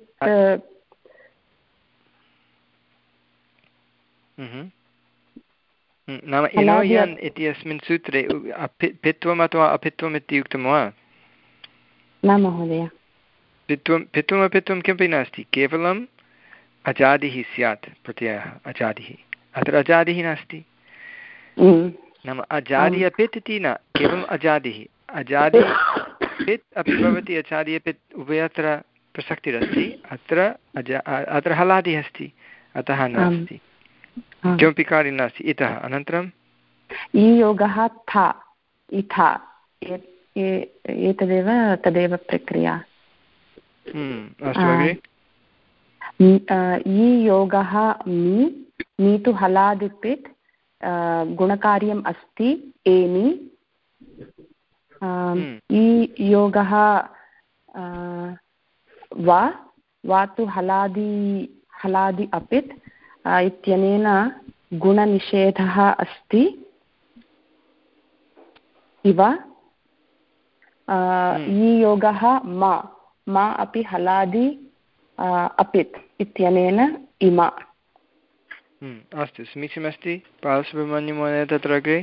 नाम इनो यन् इत्यस्मिन् सूत्रे पित्वम् अथवा अपित्वम् इति उक्तं वा न महोदय पित्वं पित्वम् अपित्वं किमपि नास्ति केवलम् अजादिः स्यात् प्रत्ययः अजादिः अत्र अजादिः नास्ति नाम अजादि अपित् इति न केवलम् अजादिः अजादि पित् अपि भवति अजादि अपित् उभयत्र प्रसक्तिरस्ति अत्र अजा अत्र हलादिः अस्ति अतः नास्ति किमपि कार्यं नास्ति इतः अनन्तरम् इ योगः था इथा एतदेव तदेव प्रक्रिया अस्तु अग्रे इ योगः मी मी तु हलादिपित् गुणकार्यम् अस्ति एनि इ योगः वा वा तु हलादि हलादि अपित् इत्यनेन गुणनिषेधः अस्ति इव इ योगः मा मा अपि हलादि अपित् इत्यनेन इमा अस्तु समीचीनमस्ति बालसुब्रह्मण्यमहोदय तत्र अग्रे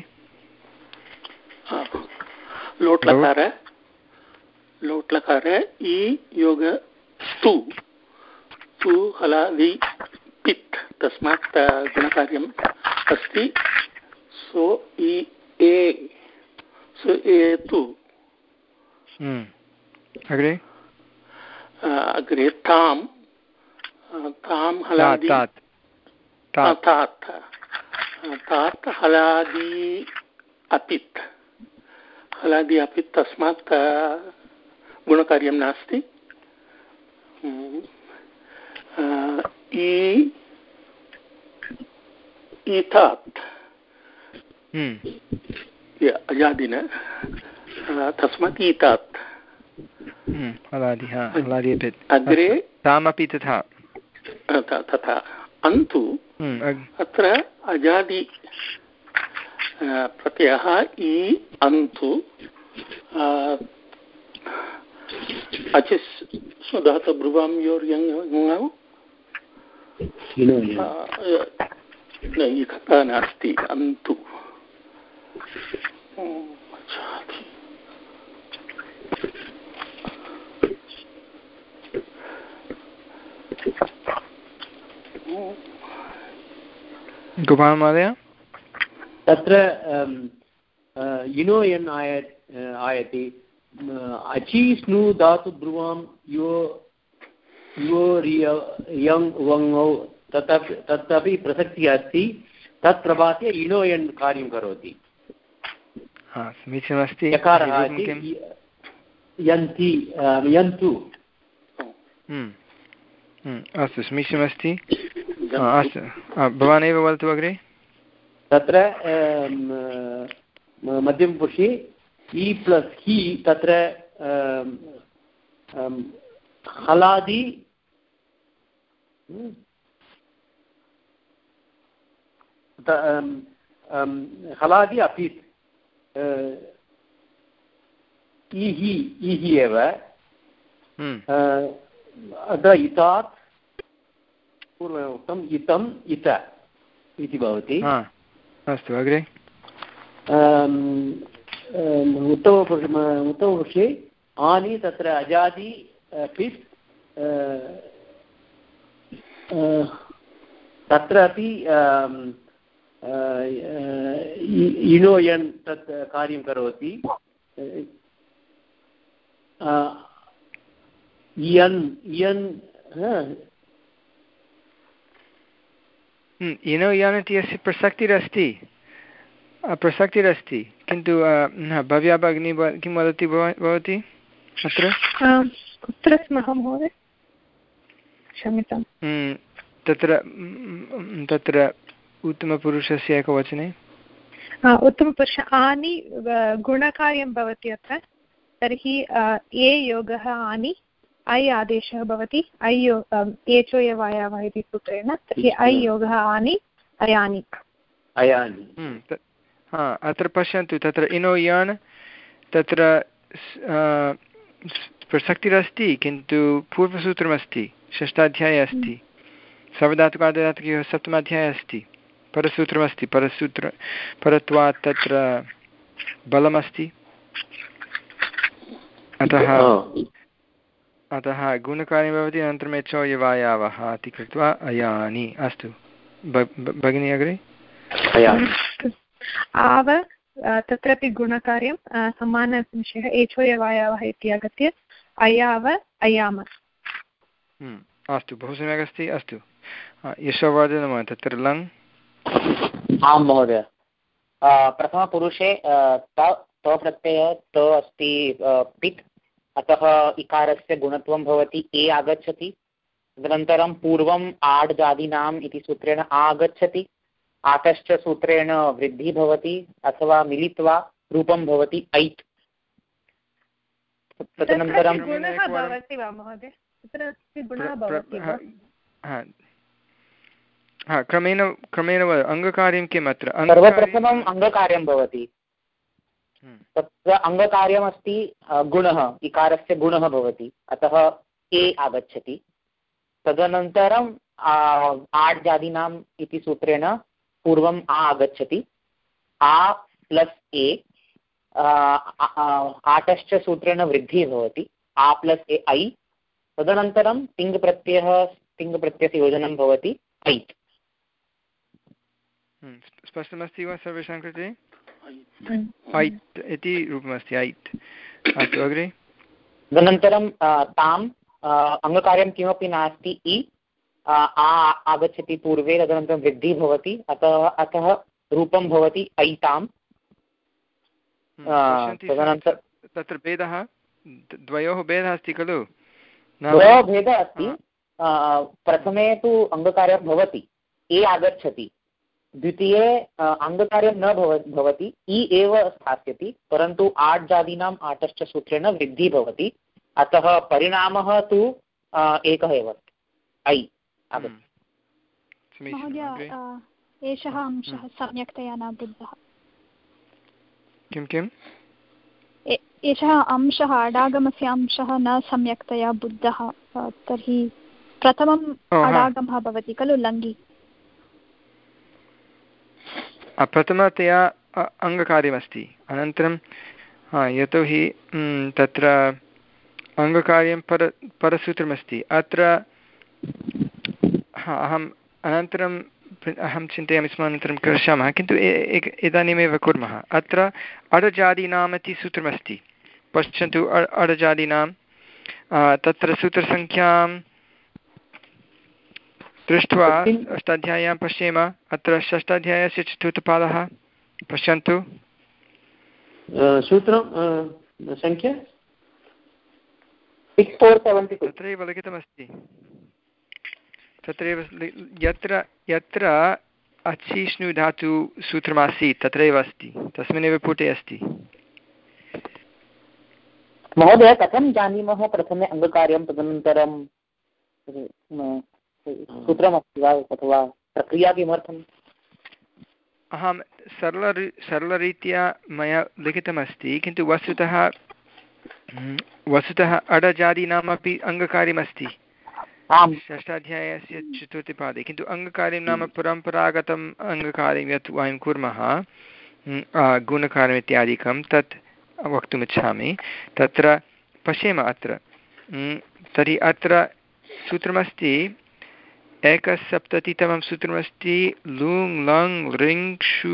लोट्लकार लोट्लकार इ योग स्तु तु हलादि पित् तस्मात् गुणकार्यम् अस्ति सो इ ए सो ए तु अग्रे अग्रे तां तां हलादि तात तात हलादि अपित् हलादि अपित् तस्मात् गुणकार्यं नास्ति इतात् अजादिन तस्मात् इतात् अग्रे तामपि तथा तथा अन्तु अत्र अजादि प्रत्ययः इ अन्तु अचिस् सुधातु ब्रुवां योर्यङ् कथा नास्ति अन्तु गोपाल महोदय तत्र युनो यन् आय आयति अचि स्नु धातु ध्रुवां यो यो यङ् वङौ तदपि तदपि प्रसक्तिः अस्ति तत् प्रभाते इनो यन् कार्यं करोति समीचीनमस्ति यकारः यन्ति यन्तु अस्तु समीचीनमस्ति अस्तु भवान् एव वदतु अग्रे तत्र मध्यमपुरुषे इ प्लस् हि तत्र हलादि हलादि अपीत् इहि इहि एव अत्र इतात् पूर्वम् उक्तम् इतम् इत इति भवति। अस्तु अग्रे उत्तमपुरुष उत्तमपुरुषे आनि तत्र अजादि पित् तत्रापि इणोयन् तत् कार्यं करोति इयन् इयन् इनो यन् इति अस्य प्रसक्तिरस्ति प्रसक्तिरस्ति किन्तु भव्या भगिनी किं वदति भवती अत्र कुत्र स्मः महोदय क्षम्यतां तत्र तत्र उत्तमपुरुषस्य एकवचने उत्तमपुरुष आनि गुणकार्यं भवति अत्र तर्हि ये योगः आनि ऐ आदेशः भवति ऐ यो एचो यवायावः इति सूत्रेण तर्हि ऐ योगः आनि अयानि अयानि हा अत्र पश्यन्तु तत्र इनो यान् तत्र प्रसक्तिरस्ति किन्तु पूर्वसूत्रमस्ति षष्ठाध्याये अस्ति सर्वधातुकार्धधातुकयोः सप्तमाध्याये अस्ति परसूत्रमस्ति परसूत्र परत्वात् तत्र बलमस्ति अतः अतः गुणकार्यं भवति अनन्तरम् एचो यवायावः इति कृत्वा अयानि अस्तु भगिनी अग्रे आव तत्रापि गुणकार्यं समानविषयः एचो यवायावः इति आगत्य अयाव अयाम अस्तु बहु सम्यक् अस्ति अस्तु यशोवर्धन तत्र लङ् आं महोदय प्रथमपुरुषे त प्रत्ययः त अस्ति पित् अतः इकारस्य गुणत्वं भवति ए आगच्छति तदनन्तरं पूर्वम् आड् जादीनाम् इति सूत्रेण आगच्छति आतश्च सूत्रेण वृद्धिः भवति अथवा मिलित्वा रूपं भवति ऐत् तदनन्तरं क्रमेण क्रमेण अङ्गकार्यं किम् अत्र सर्वप्रथमम् अङ्गकार्यं भवति तत्र अङ्गकार्यमस्ति गुणः इकारस्य गुणः भवति अतः ए आगच्छति तदनन्तरम् आड् जादीनाम् इति सूत्रेण पूर्वम् आ आगच्छति आ प्लस् ए आटश्च सूत्रेण वृद्धिः भवति आ प्लस् ए ऐ तदनन्तरं तिङ् प्रत्ययः तिङ् प्रत्ययस्य योजनं भवति ऐत् स्पष्टमस्ति वा सर्वेषां कृते ऐत् इति रूपमस्ति ऐत् अस्तु अग्रे तदनन्तरं ताम् अङ्गकार्यं किमपि नास्ति इ आ आगच्छति पूर्वे तदनन्तरं वृद्धिः भवति अतः अतः रूपं भवति ऐताम् तदनन्तरं तत्र भेदः द्वयोः भेदः अस्ति खलु द्वयोः भेदः अस्ति प्रथमे तु अङ्गकार्यं भवति ए आगच्छति द्वितीये अङ्गकार्यं न भवति इ एव स्थास्यति परन्तु आट् जादीनाम् आटश्च सूत्रेण वृद्धिः भवति अतः परिणामः तु एकः एव ऐ महोदय एषः अंशः सम्यक्तया न बुद्धः किं किम् एषः अंशः अडागमस्य अंशः न सम्यक्तया बुद्धः तर्हि प्रथमम् अडागमः भवति खलु लङ्घि प्रथमतया अङ्गकार्यमस्ति अनन्तरं यतोहि तत्र अङ्गकार्यं पर परसूत्रमस्ति अत्र अहम् अनन्तरं अहं चिन्तयामि स्म अनन्तरं करिष्यामः किन्तु इदानीमेव कुर्मः अत्र अडजादीनाम् इति सूत्रमस्ति पश्यन्तु अडजादीनां तत्र सूत्रसङ्ख्यां दृष्ट्वा अष्टाध्याय्यां पश्येम अत्र षष्ठाध्यायस्य चतुर्थपादः पश्यन्तु सूत्रं संख्या तत्रैव लिखितमस्ति तत्रैव यत्र यत्र अचिष्णु धातु सूत्रमासीत् तत्रैव अस्ति, तस्मिन्नेव पुटे अस्ति। महोदय कथं जानीमः प्रथमे अङ्गकार्यं तदनन्तरं सूत्रमस्ति वा अथवा प्रक्रिया किमर्थम्? अहं सरल सरलरीत्या मया लिखितमस्ति, किन्तु वस्तुतः वस्तुतः अडजादीनामपि अङ्गकार्यमस्ति षष्ठाध्यायस्य चतुर्थपादे, किन्तु अङ्गकार्यं नाम परम्परागतम् अङ्गकार्यं यत् वयं कुर्मः गुणकार्यम् इत्यादिकं तत् वक्तुमिच्छामि। तत्र पश्येम अत्र। तर्हि अत्र सूत्रमस्ति एकसप्ततितमं सूत्रमस्ति लुङ् लङ् ऋङ् षु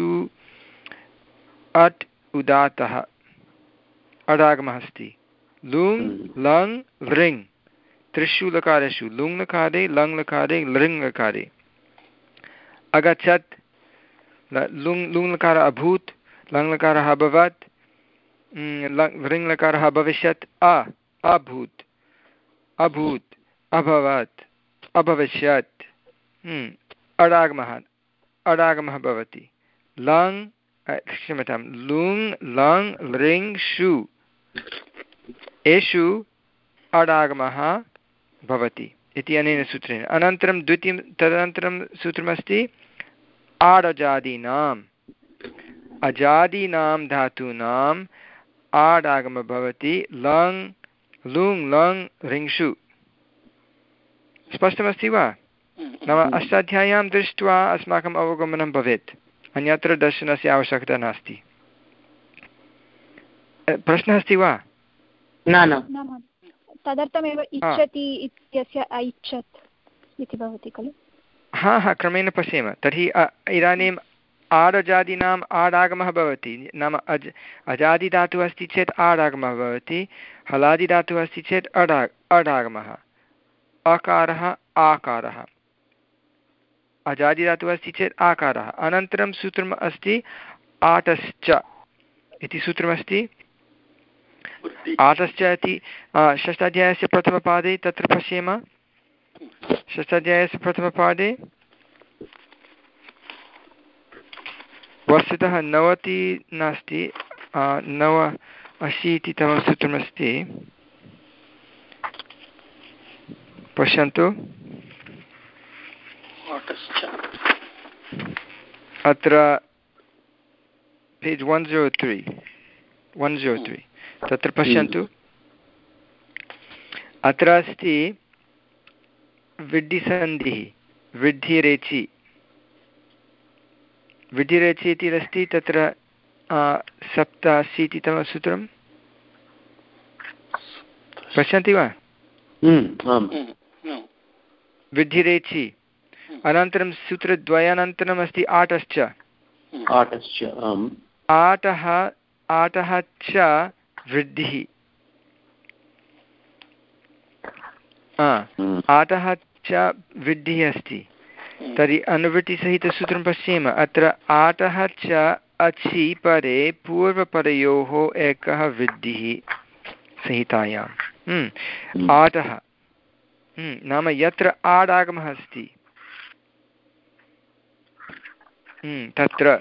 अट् उदात्तः अडागमः अस्ति। लुङ् लङ् ऋङ् त्रिषु लकारेषु लुङ् लकारे लङ् लकारे लृङ् लकारे अगच्छत्। लुङ् लुङ् लकारः अभूत्, लङ् लकारः अभवत्, ऋङ् लकारः भविष्यत्, अ अभूत् अभूत् अभवत् अभविष्यत्, अडागमः अडागमः भवति। लङ् क्षम्यतां लुङ् लङ् लृङ् षु एषु अडागमः भवति इति अनेन सूत्रेण। अनन्तरं द्वितीयं तदनन्तरं सूत्रमस्ति आडजादीनाम् अजादीनां धातूनाम् आडागमः भवति लङ् लुङ् लङ् ऋङ्षु। स्पष्टमस्ति वा? नाम अष्टाध्याय्यां दृष्ट्वा अस्माकम् अवगमनं भवेत्, अन्यत्र दर्शनस्य आवश्यकता नास्ति। प्रश्नः अस्ति वा? न न तदर्थमेव इच्छति इत्यस्य ऐच्छत् इति भवति खलु? हा हा क्रमेण पश्येम। तर्हि इदानीम् आडजादीनाम् आडागमः भवति, नाम अज अजादिधातुः अस्ति चेत् आडागमः भवति, हलादिधातुः अस्ति चेत् अडा अडागमः, अकारः आकारः, अजादिधातुः अस्ति चेत् आकारः। अनन्तरं सूत्रम् अस्ति आटश्च इति सूत्रमस्ति। आटश्च इति षष्ठाध्यायस्य प्रथमपादे तत्र पश्येम। षष्ठाध्यायस्य प्रथमपादे वस्तुतः नवति नास्ति, नव अशीतितमं सूत्रमस्ति। पश्यन्तु अत्र page one zero three one zero three तत्र पश्यन्तु। अत्र अस्ति विड्ढिसन्धिः विड्ढिरेचि विड्ढिरेचि इति अस्ति तत्र सप्ताशीतितमं सूत्रं पश्यन्ति वा? विड्ढिरेचि। अनन्तरं सूत्रद्वयानन्तरम् अस्ति आटश्च आटश्च आटः आटः च वृद्धिः आटः च वृद्धिः अस्ति। तर्हि अनुवृत्तिसहितसूत्रं पश्येम। अत्र आटः च अचि परे पूर्वपरयोः एकः वृद्धिः संहितायाम्। आटः नाम यत्र आडागमः अस्ति तत्र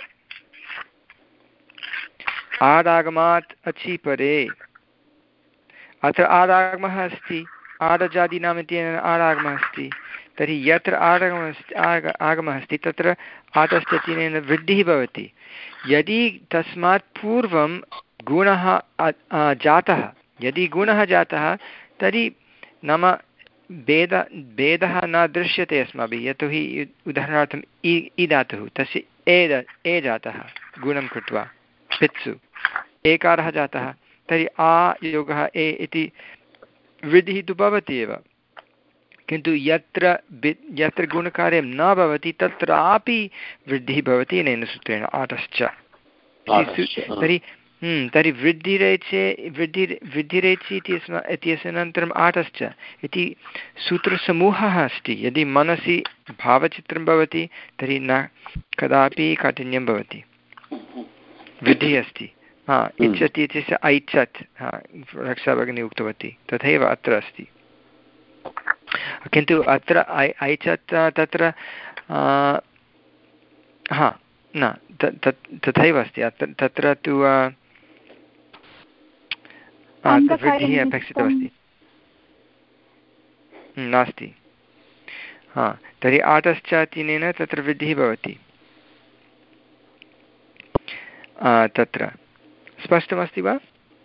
आडागमात् अचि परे अत्र आडागमः अस्ति, आडजादीनाम् इत्यनेन आडागमः अस्ति। तर्हि यत्र आडागमः अस्ति आग आगमः अस्ति तत्र आटश्च इत्यनेन वृद्धिः भवति। यदि तस्मात् पूर्वं गुणः जातः यदि गुणः जातः तर्हि नाम भेद भेदः न दृश्यते अस्माभिः, यतोहि उदाहरणार्थम् इ इ धातुः तस्य ए ए जातः गुणं कृत्वा पित्सु एकारः जातः, तर्हि आ योगः ए इति वृद्धिः तु भवति एव। किन्तु यत्र यत्र गुणकार्यं न भवति तत्रापि वृद्धिः भवति अनेन सूत्रेण आटश्च। तर्हि तर्हि वृद्धिरेचे वृद्धि वृद्धिरेचि इत्यस्मा इत्यस्य अनन्तरम् आटश्च इति सूत्रसमूहः अस्ति। यदि मनसि भावचित्रं भवति तर्हि न कदापि काठिन्यं भवति। वृद्धिः अस्ति। हा इच्छति इत्यस्य ऐच्छत्, हा रक्षा भगिनी उक्तवती तथैव अत्र अस्ति। किन्तु अत्र ऐ ऐच्छत् तत्र हा न तथैव अस्ति तत्र तु वृद्धिः अपेक्षितमस्ति नास्ति। हा तर्हि आतश्च तिनेन तत्र वृद्धिः भवति। तत्र स्पष्टमस्ति वा?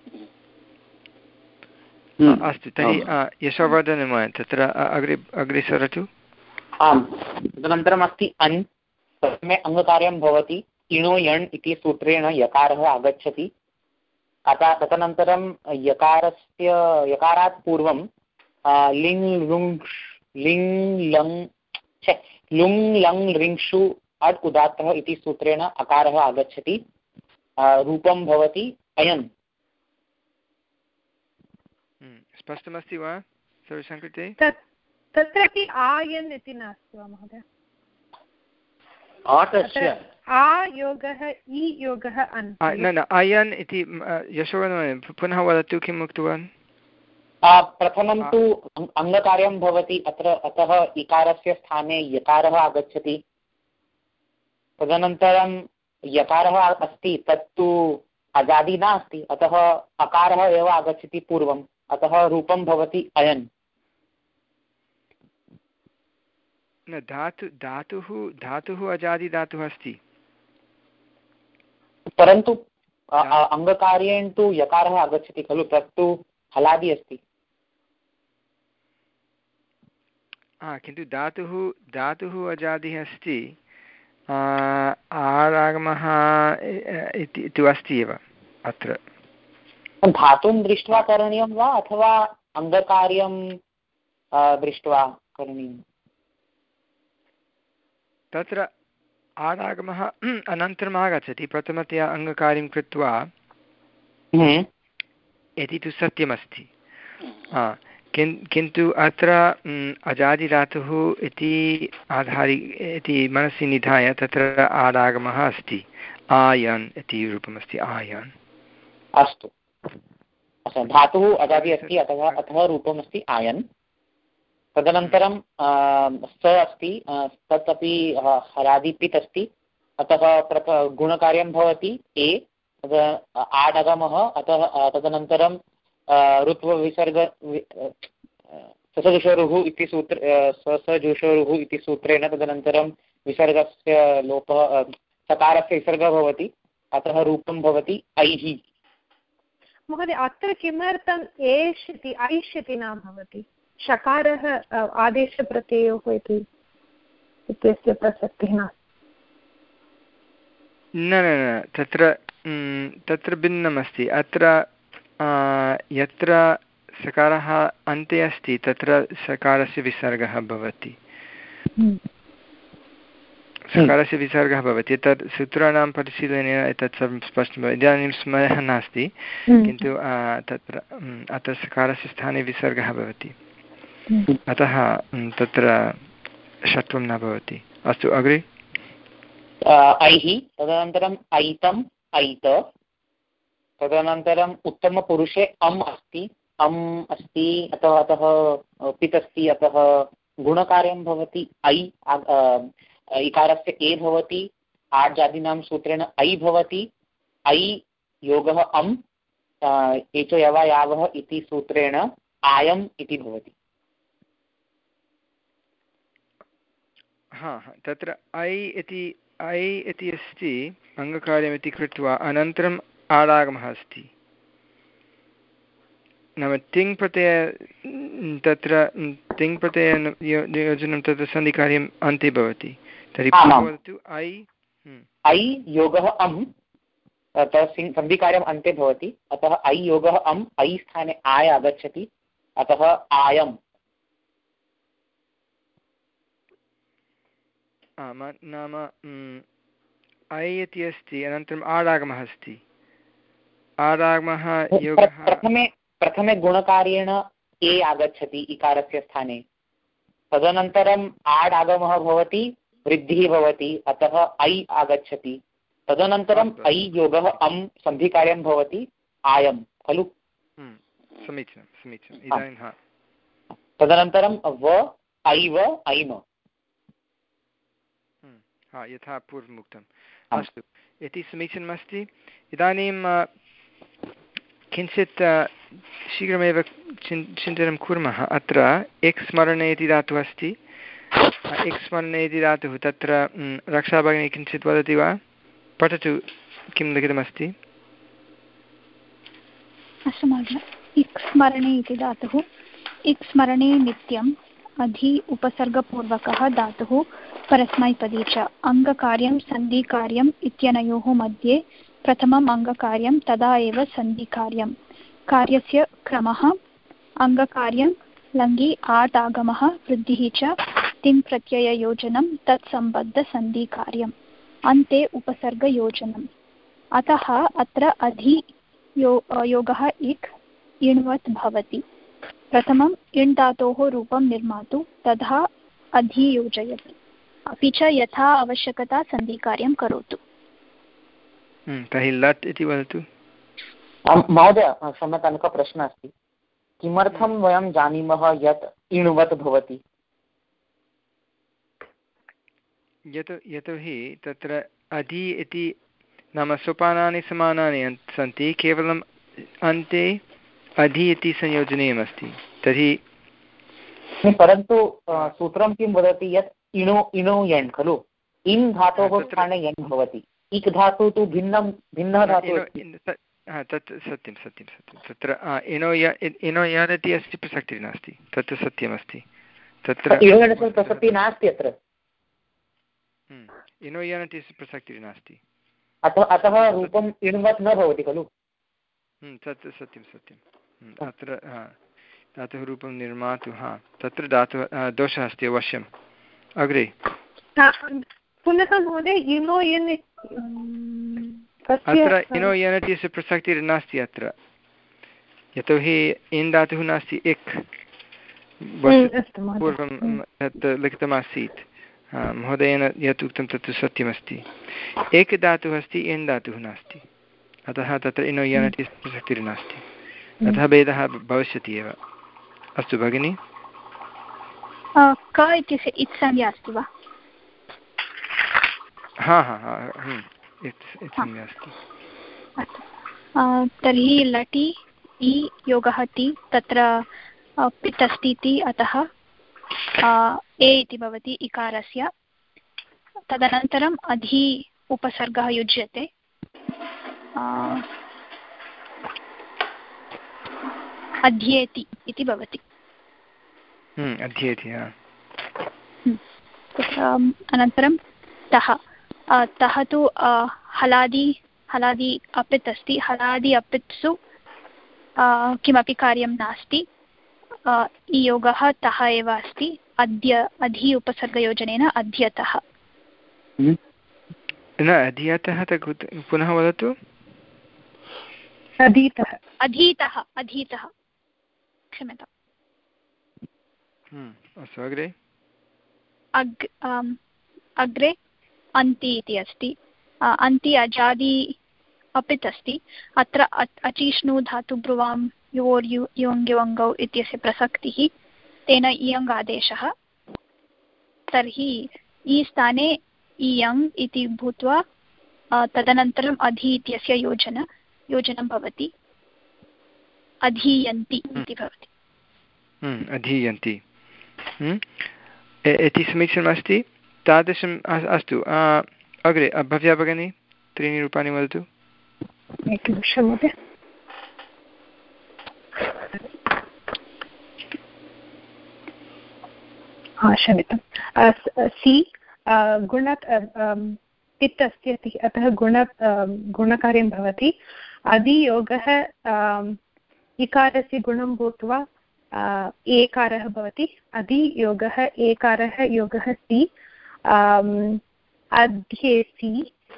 अस्तु तर्हि यशोवर्धनमहोदय तत्र अग्रे अग्रे सरतु। आम् तदनन्तरम् अस्ति अन् प्रथमे अङ्गकार्यं भवति इणो यण् इति सूत्रेण यकारः आगच्छति। अतः तदनन्तरं यकारस्य यकारात् पूर्वं लिङ् लुङ् लिङ् लङ् च लुङ् लङ् लिङ्षु अट् उदात्तः इति सूत्रेण अकारः आगच्छति। रूपं भवति अयन्। स्पष्टमस्ति वा सर्वेषां कृते? तत्रापि आयन् इति नास्ति वा महोदय? आयोगः इ योगः अन् न न अयन् इति यशोवर्धन पुनः वदतु किम् उक्तवान्? प्रथमं तु अङ्गकार्यं भवति अत्र अतः इकारस्य स्थाने यकारः आगच्छति। तदनन्तरं यकारः अस्ति तत्तु अजादि नास्ति अतः अकारः एव आगच्छति पूर्वम् अतः रूपं भवति अयन्। न धातु धातुः धातुः अजादि धातुः अस्ति परन्तु अङ्गकार्येण तु यकारः आगच्छति खलु तत्तु हलादि अस्ति। हा किन्तु धातुः धातुः अजादिः अस्ति आरागमः इति तु अस्ति एव अत्र। धातुं दृष्ट्वा करणीयं वा अथवा अङ्गकार्यं दृष्ट्वा करणीयम्? तत्र आरागमः अनन्तरम् आगच्छति प्रथमतया अङ्गकार्यं कृत्वा इति तु सत्यमस्ति। किन् किन्तु अत्र अजादिधातुः इति आधारि इति मनसि निधाय तत्र आरागमः अस्ति आयन् इति रूपमस्ति आयन्। अस्तु धातुः अजादि अस्ति अतः अतः रूपमस्ति आयन्। तदनन्तरं स अस्ति तत् अपि हलादिपित् अस्ति अतः प्रथ गुणकार्यं भवति ए आडगमः अतः तदनन्तरं ऋत्वविसर्ग ससजुषोरुः इति सूत्र ससजुषोरुः इति सूत्रेण तदनन्तरं विसर्गस्य लोपः सकारस्य विसर्गः भवति अतः रूपं भवति ऐः। महोदय अत्र किमर्थम् एष् इति ऐष् इति न भवति? शकारः आदेशप्रत्ययोः इति इत्यस्य प्रसक्तिः नास्ति। न न न तत्र तत्र भिन्नमस्ति। अत्र यत्र सकारः अन्ते अस्ति तत्र सकारस्य विसर्गः भवति सकारस्य विसर्गः भवति। तत् सूत्राणां परिशीलनेन एतत् सर्वं स्पष्टं भवति। इदानीं स्मरः नास्ति किन्तु तत्र अत्र सकारस्य स्थाने विसर्गः भवति अतः तत्र षत्वं न भवति। अस्तु अग्रे ऐः तदनन्तरम् ऐतम् ऐत तदनन्तरम् उत्तमपुरुषे अम् अस्ति अम् अस्ति अतः अतः पित् अस्ति अतः गुणकार्यं भवति ऐ इकारस्य ए भवति आर्जादीनां सूत्रेण ऐ भवति ऐ योगः अम् एचो यवा यावः इति सूत्रेण आयम् इति भवति। हा तत्र ऐ इति ऐ इति अस्ति अङ्गकार्यमिति कृत्वा अनन्तरम् आरागमः अस्ति नाम तिङ् प्रत्यय तत्र तिङ् प्रत्यय योजनं तत्र सन्धिकार्यम् अन्ते भवति। तर्हि वदतु ऐ ऐ योगः अम् सन्धिकार्यम् अन्ते भवति अतः ऐ योगः अम् ऐ स्थाने आय आगच्छति अतः आयम्। नाम ऐ इति अस्ति अनन्तरम् आरागमः अस्ति आरागमः योगः प्रथमे प्रथमे गुणकार्येण ए आगच्छति इकारस्य स्थाने तदनन्तरम् आड् आगमः भवति वृद्धिः भवति अतः ऐ आगच्छति तदनन्तरम् ऐ योगः अम् सन्धिकार्यं भवति आयं खलु। समीचीनं समीचीनम् इदानीं हा तदनन्तरं व ऐव ऐम हा यथा पूर्वमुक्तम् अस्तु इति समीचीनमस्ति। इदानीं किञ्चित् शीघ्रमेव चिन् चिन्तनं कुर्मः। अत्र एक् स्मरणे इति धातुः अस्ति। एक् स्मरणे इति धातुः तत्र रक्षाभगिनी किञ्चित् वदति वा? पठतु किं लिखितमस्ति। अस्तु महोदय। इक् स्मरणे इति धातुः इक् स्मरणे नित्यम् अधि उपसर्गपूर्वकः धातुः परस्मैपदी च अङ्गकार्यं सन्धिकार्यम् इत्यनयोः मध्ये प्रथमम् अङ्गकार्यं तदा एव सन्धिकार्यं कार्यस्य क्रमः अङ्गकार्यं लङ्घि आट् आगमः वृद्धिः च तिङ् प्रत्यययोजनं तत्सम्बद्धसन्धिकार्यम् अन्ते उपसर्गयोजनम्। अतः अत्र अधि यो योगः इक् इण्वत् भवति। प्रथमम् इण् धातोः रूपं निर्मातु तथा अधियोजयति अपि च यथा आवश्यकता सन्धिकार्यं करोतु। तर्हि लट् इति वदतु। महोदय क्षम्यतां एकः प्रश्नः अस्ति। किमर्थं वयं जानीमः यत् इण्वत् भवति? यतो यतोहि तत्र अधि इति नाम सोपानानि समानानि सन्ति केवलम् अन्ते अधि इति संयोजनीयमस्ति। तर्हि परन्तु सूत्रं किं वदति यत् इणो इणो यण् खलु इन् धातोः स्थाने यण् भवति। इक् धातुः तु भिन्नं भिन्नः धातुः तत् सत्यं सत्यं सत्यं तत्र इणो य इणो यण् इति अस्य प्रसक्तिः नास्ति। तत् सत्यमस्ति। तत्र प्रसक्तिः नास्ति अत्र इणो यण् इति प्रसक्तिः नास्ति। अतः अतः रूपम् इण्वत् न भवति खलु। तत् सत्यं सत्यम्। अत्र धातुः रूपं निर्मातु हा तत्र धातुः दोषः अस्ति अवश्यम्। अग्रे पुनः महोदय इणो यन् अत्र इणो यन् इत्यस्य प्रसक्तिः नास्ति अत्र यतोहि इन् धातुः नास्ति इक् पूर्वं तत् लिखितमासीत्। महोदयेन यत् उक्तं तत् सत्यमस्ति। एक धातुः अस्ति इन् धातुः नास्ति अतः तत्र इणो यन् इत्यस्य प्रसक्तिः नास्ति। अतः भेदः भविष्यति एव। अस्तु भगिनि क इत्यस्य इत्संज्ञा अस्ति वा? हा हा हा इत्संज्ञा अस्ति। तर्हि लटि इ योगः ति तत्र पित् अस्ति इति अतः ए इति भवति इकारस्य। तदनन्तरम् अधि उपसर्गः युज्यते अध्येति इति भवति। अध्येति अनन्तरं तः तः तु हलादि हलादि अपित् अस्ति। हलादि अपित्सु किमपि कार्यं नास्ति। योगः तः एव अस्ति। अद्य अधि उपसर्गयोजनेन अध्यतः न अधीतः पुनः वदतु। अधीतः अधीतः अधीतः क्षम्यताम्। अस्तु अग्रे अग् अग्रे अन्ति इति अस्ति। अन्ति अजादि अपित् अस्ति। अत्र अचिष्णु धातु ब्रुवां योर् यु योङ्ग्यवङ्गौ इत्यस्य प्रसक्तिः तेन इयङ् आदेशः। तर्हि ई स्थाने इयङ् इति भूत्वा तदनन्तरम् अधि इत्यस्य योजन योजनं भवति। अधीयन्ति इति भवति। अधीयन्ति इति समीचीनमस्ति। तादृशम् अस्तु अग्रे भव्या भगिनी त्रीणि रूपाणि वदतु। एकनिमिषं महोदय। क्षम्यतां सि गुण पित् अस्ति अतः गुण गुणकार्यं भवति। अधियोगः इकारस्य गुणं भूत्वा एकारः भवति। अधियोगः एकारः योगः सि अध्येसि।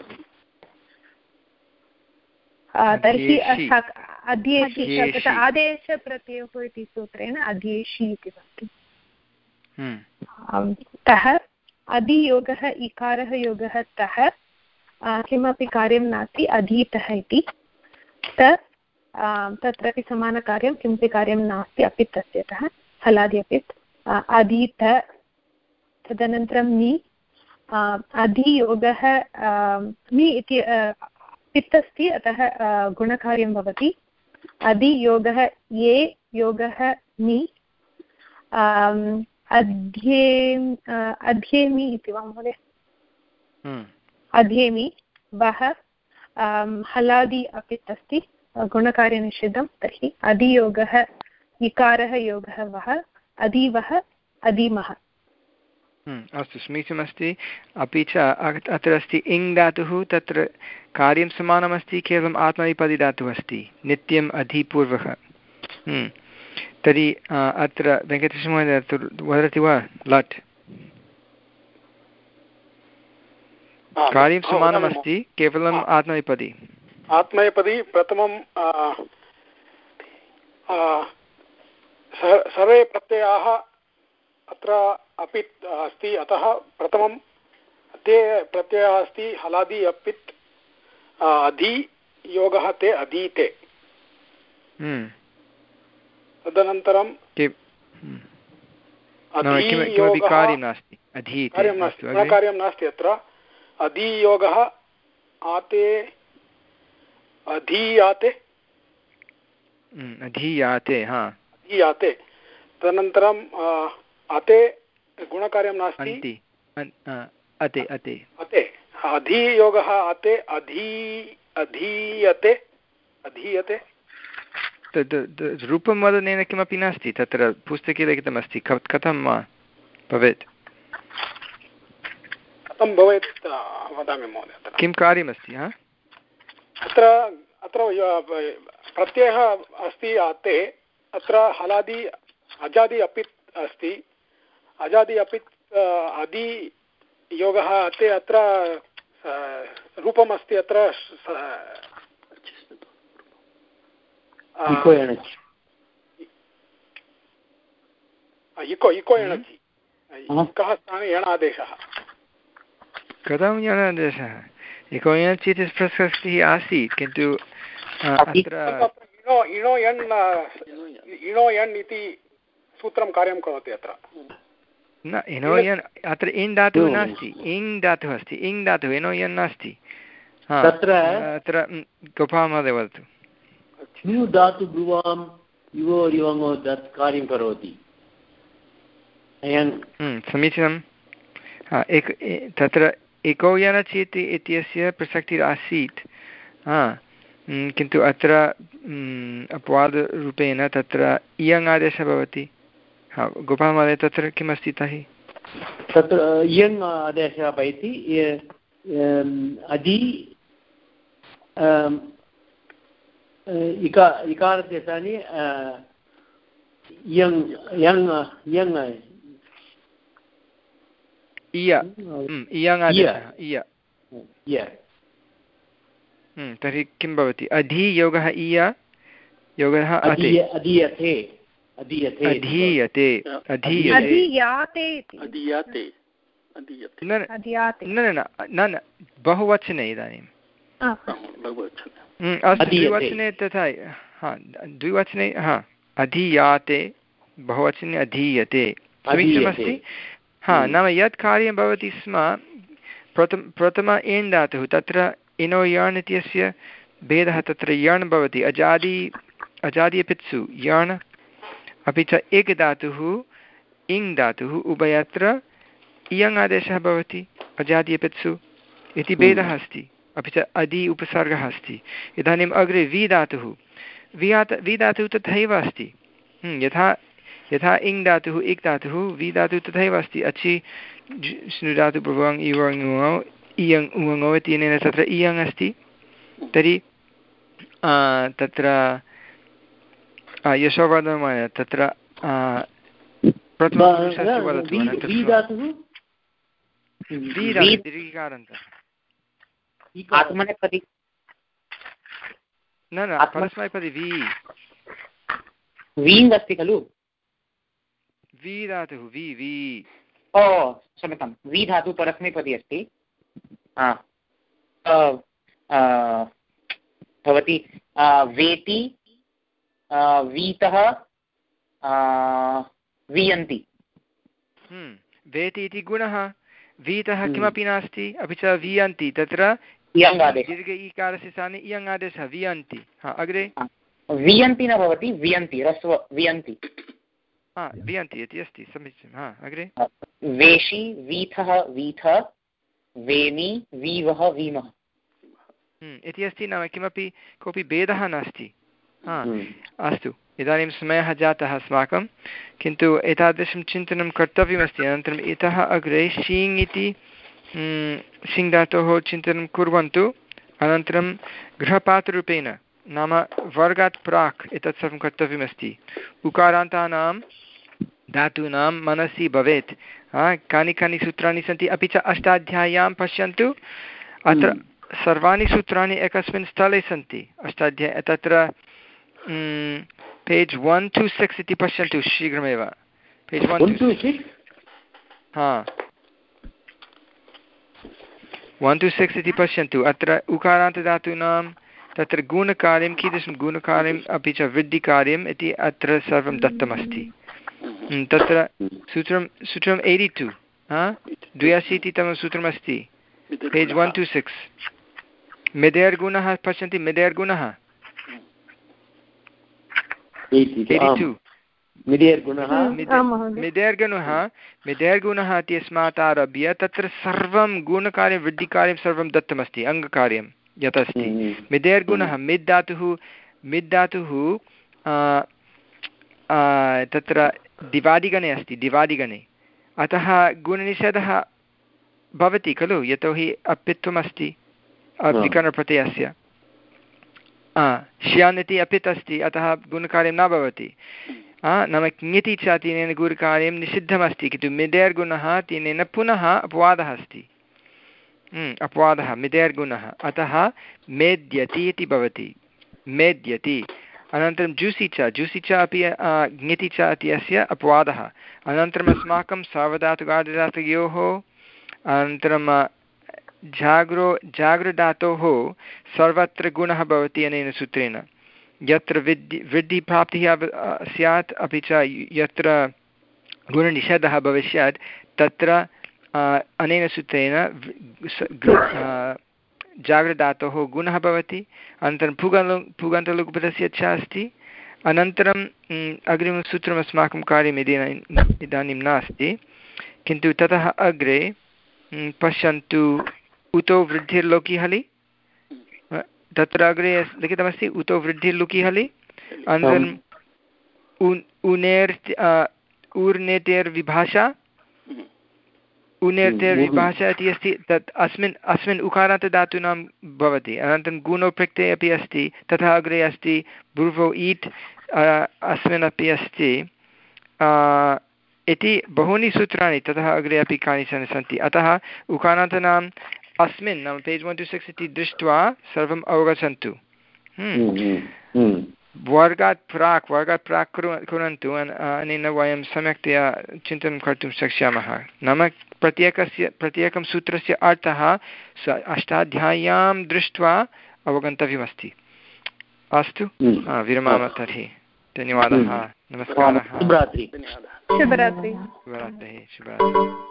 तर्हि अध्येषि आदेशप्रत्ययोः इति सूत्रेण अध्येषि इति भवति। तः अधियोगः इकारः योगः तः किमपि कार्यं नास्ति अधीतः इति। तत्रापि समानकार्यं किमपि कार्यं नास्ति अपित् तस्यतः हलादि अपित् अधीत। तदनन्तरं नि अधियोगः मि इति पित् अस्ति, अतः गुणकार्यं भवति। अधियोगः ये योगः नि, अध्ये अध्येमि इति वा महोदय? अध्येमि वः हलादि अपित् अस्ति, गुणकार्यनिषिद्धं। तर्हि अधियोगः इकारः योगः वः, अधीवः अधीमः। अस्तु, समीचीनमस्ति। अपि च अत्र अस्ति इङ् धातुः, तत्र कार्यं समानमस्ति, केवलम् आत्मनेपदी धातुः अस्ति, नित्यम् अधिपूर्वः। तर्हि अत्र वेङ्कटेशमहोदय वदति वा? लट् कार्यं समानमस्ति, केवलम् आत्मनेपदी। आत्मनेपदी प्रथमं सर्वे प्रत्ययाः अत्र अपित् अस्ति, अतः प्रथमं ते प्रत्ययः अस्ति हलादि अपित्, अधि योगः ते अधीते। तदनन्तरं कार्यं नास्ति अत्र। अधियोगः आते अधीयाते अधीयाते हा अधीयाते। तदनन्तरं अते गुणकार्यं नास्ति, अते अते अते अधियोगः अते अधी अधीयते अधीयते। तद् रूपं वदनेन किमपि नास्ति, तत्र पुस्तके लिखितमस्ति। कथं भवेत्? कथं भवेत् वदामि महोदय। किं कार्यमस्ति? हा अत्र अत्र प्रत्ययः अस्ति अते, अत्र हलादि अजादि अपित् अस्ति, अजादि अपित् अदि योगः अते, अत्र रूपमस्ति अत्र इको इको एणचि, इकः स्थाने एणादेशः। कथं एणादेशः? इको एणचि इति प्रसक्तिः आसीत्, किन्तु अत्र इणो इणो एण् इणो एण् इति सूत्रं कार्यं करोति अत्र। न इनो यन्, अत्र इन् धातुः नास्ति, इङ् धातुः अस्ति, इङ् धातुः, इनो यन् नास्ति। तत्र अत्र गोपाल महोदय वदतु। च्नु धातु ब्रुवां युवो युवङो तत् कार्यं करोति। समीचीनं। एक तत्र इको यनचि इत्यस्य प्रसक्तिरासीत्, किन्तु अत्र अपवादरूपेण तत्र इयङ् आदेशः भवति। हा गोपाल महोदय, तत्र किमस्ति तर्हि? तत्र इयङ् आदेशः भवति, अधि इका इकारस्य स्थाने इयङ् यङ् यङ् इय इयङ् आदेशः इय। तर्हि किं भवति? अधि योगः इय, योगः अते, अधीयते अधीयते अधीयते न न न बहुवचने इदानीं। अस्तु, द्विवचने तथा, हा द्विवचने हा अधीयाते, बहुवचने अधीयते। समीचीनमस्ति। हा नाम यत् कार्यं भवति स्म, प्रथम प्रथम एण् धातुः, तत्र इनो यण् इत्यस्य भेदः, तत्र यण् भवति अजादि अजादि अपित्सु यण्, अपि च एक धातुः इङ् धातुः, उभयत्र इयङ् आदेशः भवति अजादि अपित्सु इति भेदः अस्ति। अपि च अदि उपसर्गः अस्ति। इदानीम् अग्रे वि धातुः, वि वि धातुः तथैव अस्ति, यथा यथा इङ् धातुः इक् धातुः, वि धातुः तथैव अस्ति। अचि स्नु धातुः भुवङ् इवङ् उङौ इयङ् उङौ इत्यनेन तत्र इयङ् अस्ति। तर्हि तत्र यशोवर्धनमहोदय, तत्र प्रथमपुरुषस्य वदतु। आत्मनेपदी न न परस्मैपदी वि वीङ् अस्ति खलु? वि धातुः वि वि ओ क्षम्यतां, वि धातुः परस्मैपदी अस्ति। भवति वेति, वीतः, वीयन्ति। वेति इति गुणः, वीतः किमपि नास्ति, अपि च वियन्ति, तत्र दीर्घ ईकारस्य स्थाने इयङ् आदेशः वियन्ति। हा अग्रे वियन्ति न भवति, वियन्ति रस्व वियन्ति, हा वियन्ति इति अस्ति, समीचीनं। हा अग्रे वेषि वीथः वीथ, वेमि वीवः वीमः इति अस्ति, नाम किमपि कोऽपि भेदः नास्ति। हा अस्तु, इदानीं समयः जातः अस्माकं, किन्तु एतादृशं चिन्तनं कर्तव्यमस्ति। अनन्तरम् इतः अग्रे शीङ् इति शीङ् धातोः चिन्तनं कुर्वन्तु। अनन्तरं गृहपातरूपेण नाम वर्गात् प्राक् एतत् सर्वं कर्तव्यमस्ति। उकारान्तानां धातूनां मनसि भवेत् कानि कानि सूत्राणि सन्ति। अपि च अष्टाध्याय्यां पश्यन्तु, अत्र सर्वाणि सूत्राणि एकस्मिन् स्थले सन्ति। अष्टाध्याय्ये तत्र पेज् वन् टु सिक्स् इति पश्यन्तु शीघ्रमेव। पेज् वन् टु सिक्स् हा वन् टु सिक्स् इति पश्यन्तु। अत्र उकारान्तधातूनां तत्र गुणकार्यं कीदृशं गुणकार्यम् अपि च वृद्धिकार्यम् इति अत्र सर्वं दत्तमस्ति। तत्र सूत्रं सूत्रम् एय्टि टु हा द्व्यशीतितमं सूत्रमस्ति, पेज् वन् टु सिक्स्। मिदेर्गुणः पश्यन्ति, मिदेर्गुणः मिदेर्गुणः मिदेर्गुणः मिदेर्गुणः इत्यस्मात् आरभ्य तत्र सर्वं गुणकार्यं वृद्धिकार्यं सर्वं दत्तमस्ति, अङ्गकार्यं यत् अस्ति। मिदेर्गुणः मिद् धातुः मिद् धातुः तत्र दिवादिगणे अस्ति, दिवादिगणे, अतः गुणनिषेधः भवति खलु, यतोहि अपित्वमस्ति विकरणप्रत्ययस्य। श्यान् इति अपित् अस्ति, अतः गुणकार्यं न भवति। नाम ङिति च तेन गुणकार्यं निषिद्धमस्ति, किन्तु मिदेर्गुणः तेन पुनः अपवादः अस्ति, अपवादः मिदेर्गुणः, अतः मेद्यति इति भवति, मेद्यति। अनन्तरं जूसि च जूसि च अपि ङिति च इति अस्य अपवादः। अनन्तरम् अस्माकं सार्वधातुकार्धधातुयोः अनन्तरं जाग्रो जाग्रधातोः सर्वत्र गुणः भवति अनेन सूत्रेण। यत्र विद्धि वृद्धिप्राप्तिः स्यात् अपि च यत्र गुणनिषेधः भविष्यत् तत्र अनेन सूत्रेण जाग्रधातोः गुणः भवति। अनन्तरं पुगलु पुगन्तलुक्पदस्य च अस्ति। अनन्तरम् अग्रिमं सूत्रम् अस्माकं कार्यम् इदानीं नास्ति, किन्तु ततः अग्रे पश्यन्तु, उतो वृद्धिर्लोकिहलि, तत्र अग्रे लिखितमस्ति उतो वृद्धिर्लुकिहलि। अनन्तरम् उन् उनेर् ऊर्नेतेर्विभाषा, उनेर्तेर्विभाषा इति अस्ति, तत् अस्मिन् अस्मिन् उकारान्तधातूनां भवति। अनन्तरं गुणो प्रत्यये अपि अस्ति, तथा अग्रे अस्ति भूर्वो ईट् अस्मिन् अपि अस्ति इति बहूनि सूत्राणि ततः अग्रे अपि कानिचन सन्ति। अतः उकारान्तानाम् अस्मिन् नाम पेज् वन् टु सिक्स् इति दृष्ट्वा सर्वम् अवगच्छन्तु। वर्गात् प्राक् वर्गात् प्राक् कुर्वन्तु, अनेन वयं सम्यक्तया चिन्तनं कर्तुं शक्ष्यामः। नाम प्रत्येकस्य प्रत्येकं सूत्रस्य अर्थः अष्टाध्याय्यां दृष्ट्वा अवगन्तव्यमस्ति। अस्तु, विरमामः तर्हि। धन्यवादः, नमस्कारः, शुभरात्रिः। शुभरात्रिः। शुभरात्रिः शुभरात्रिः।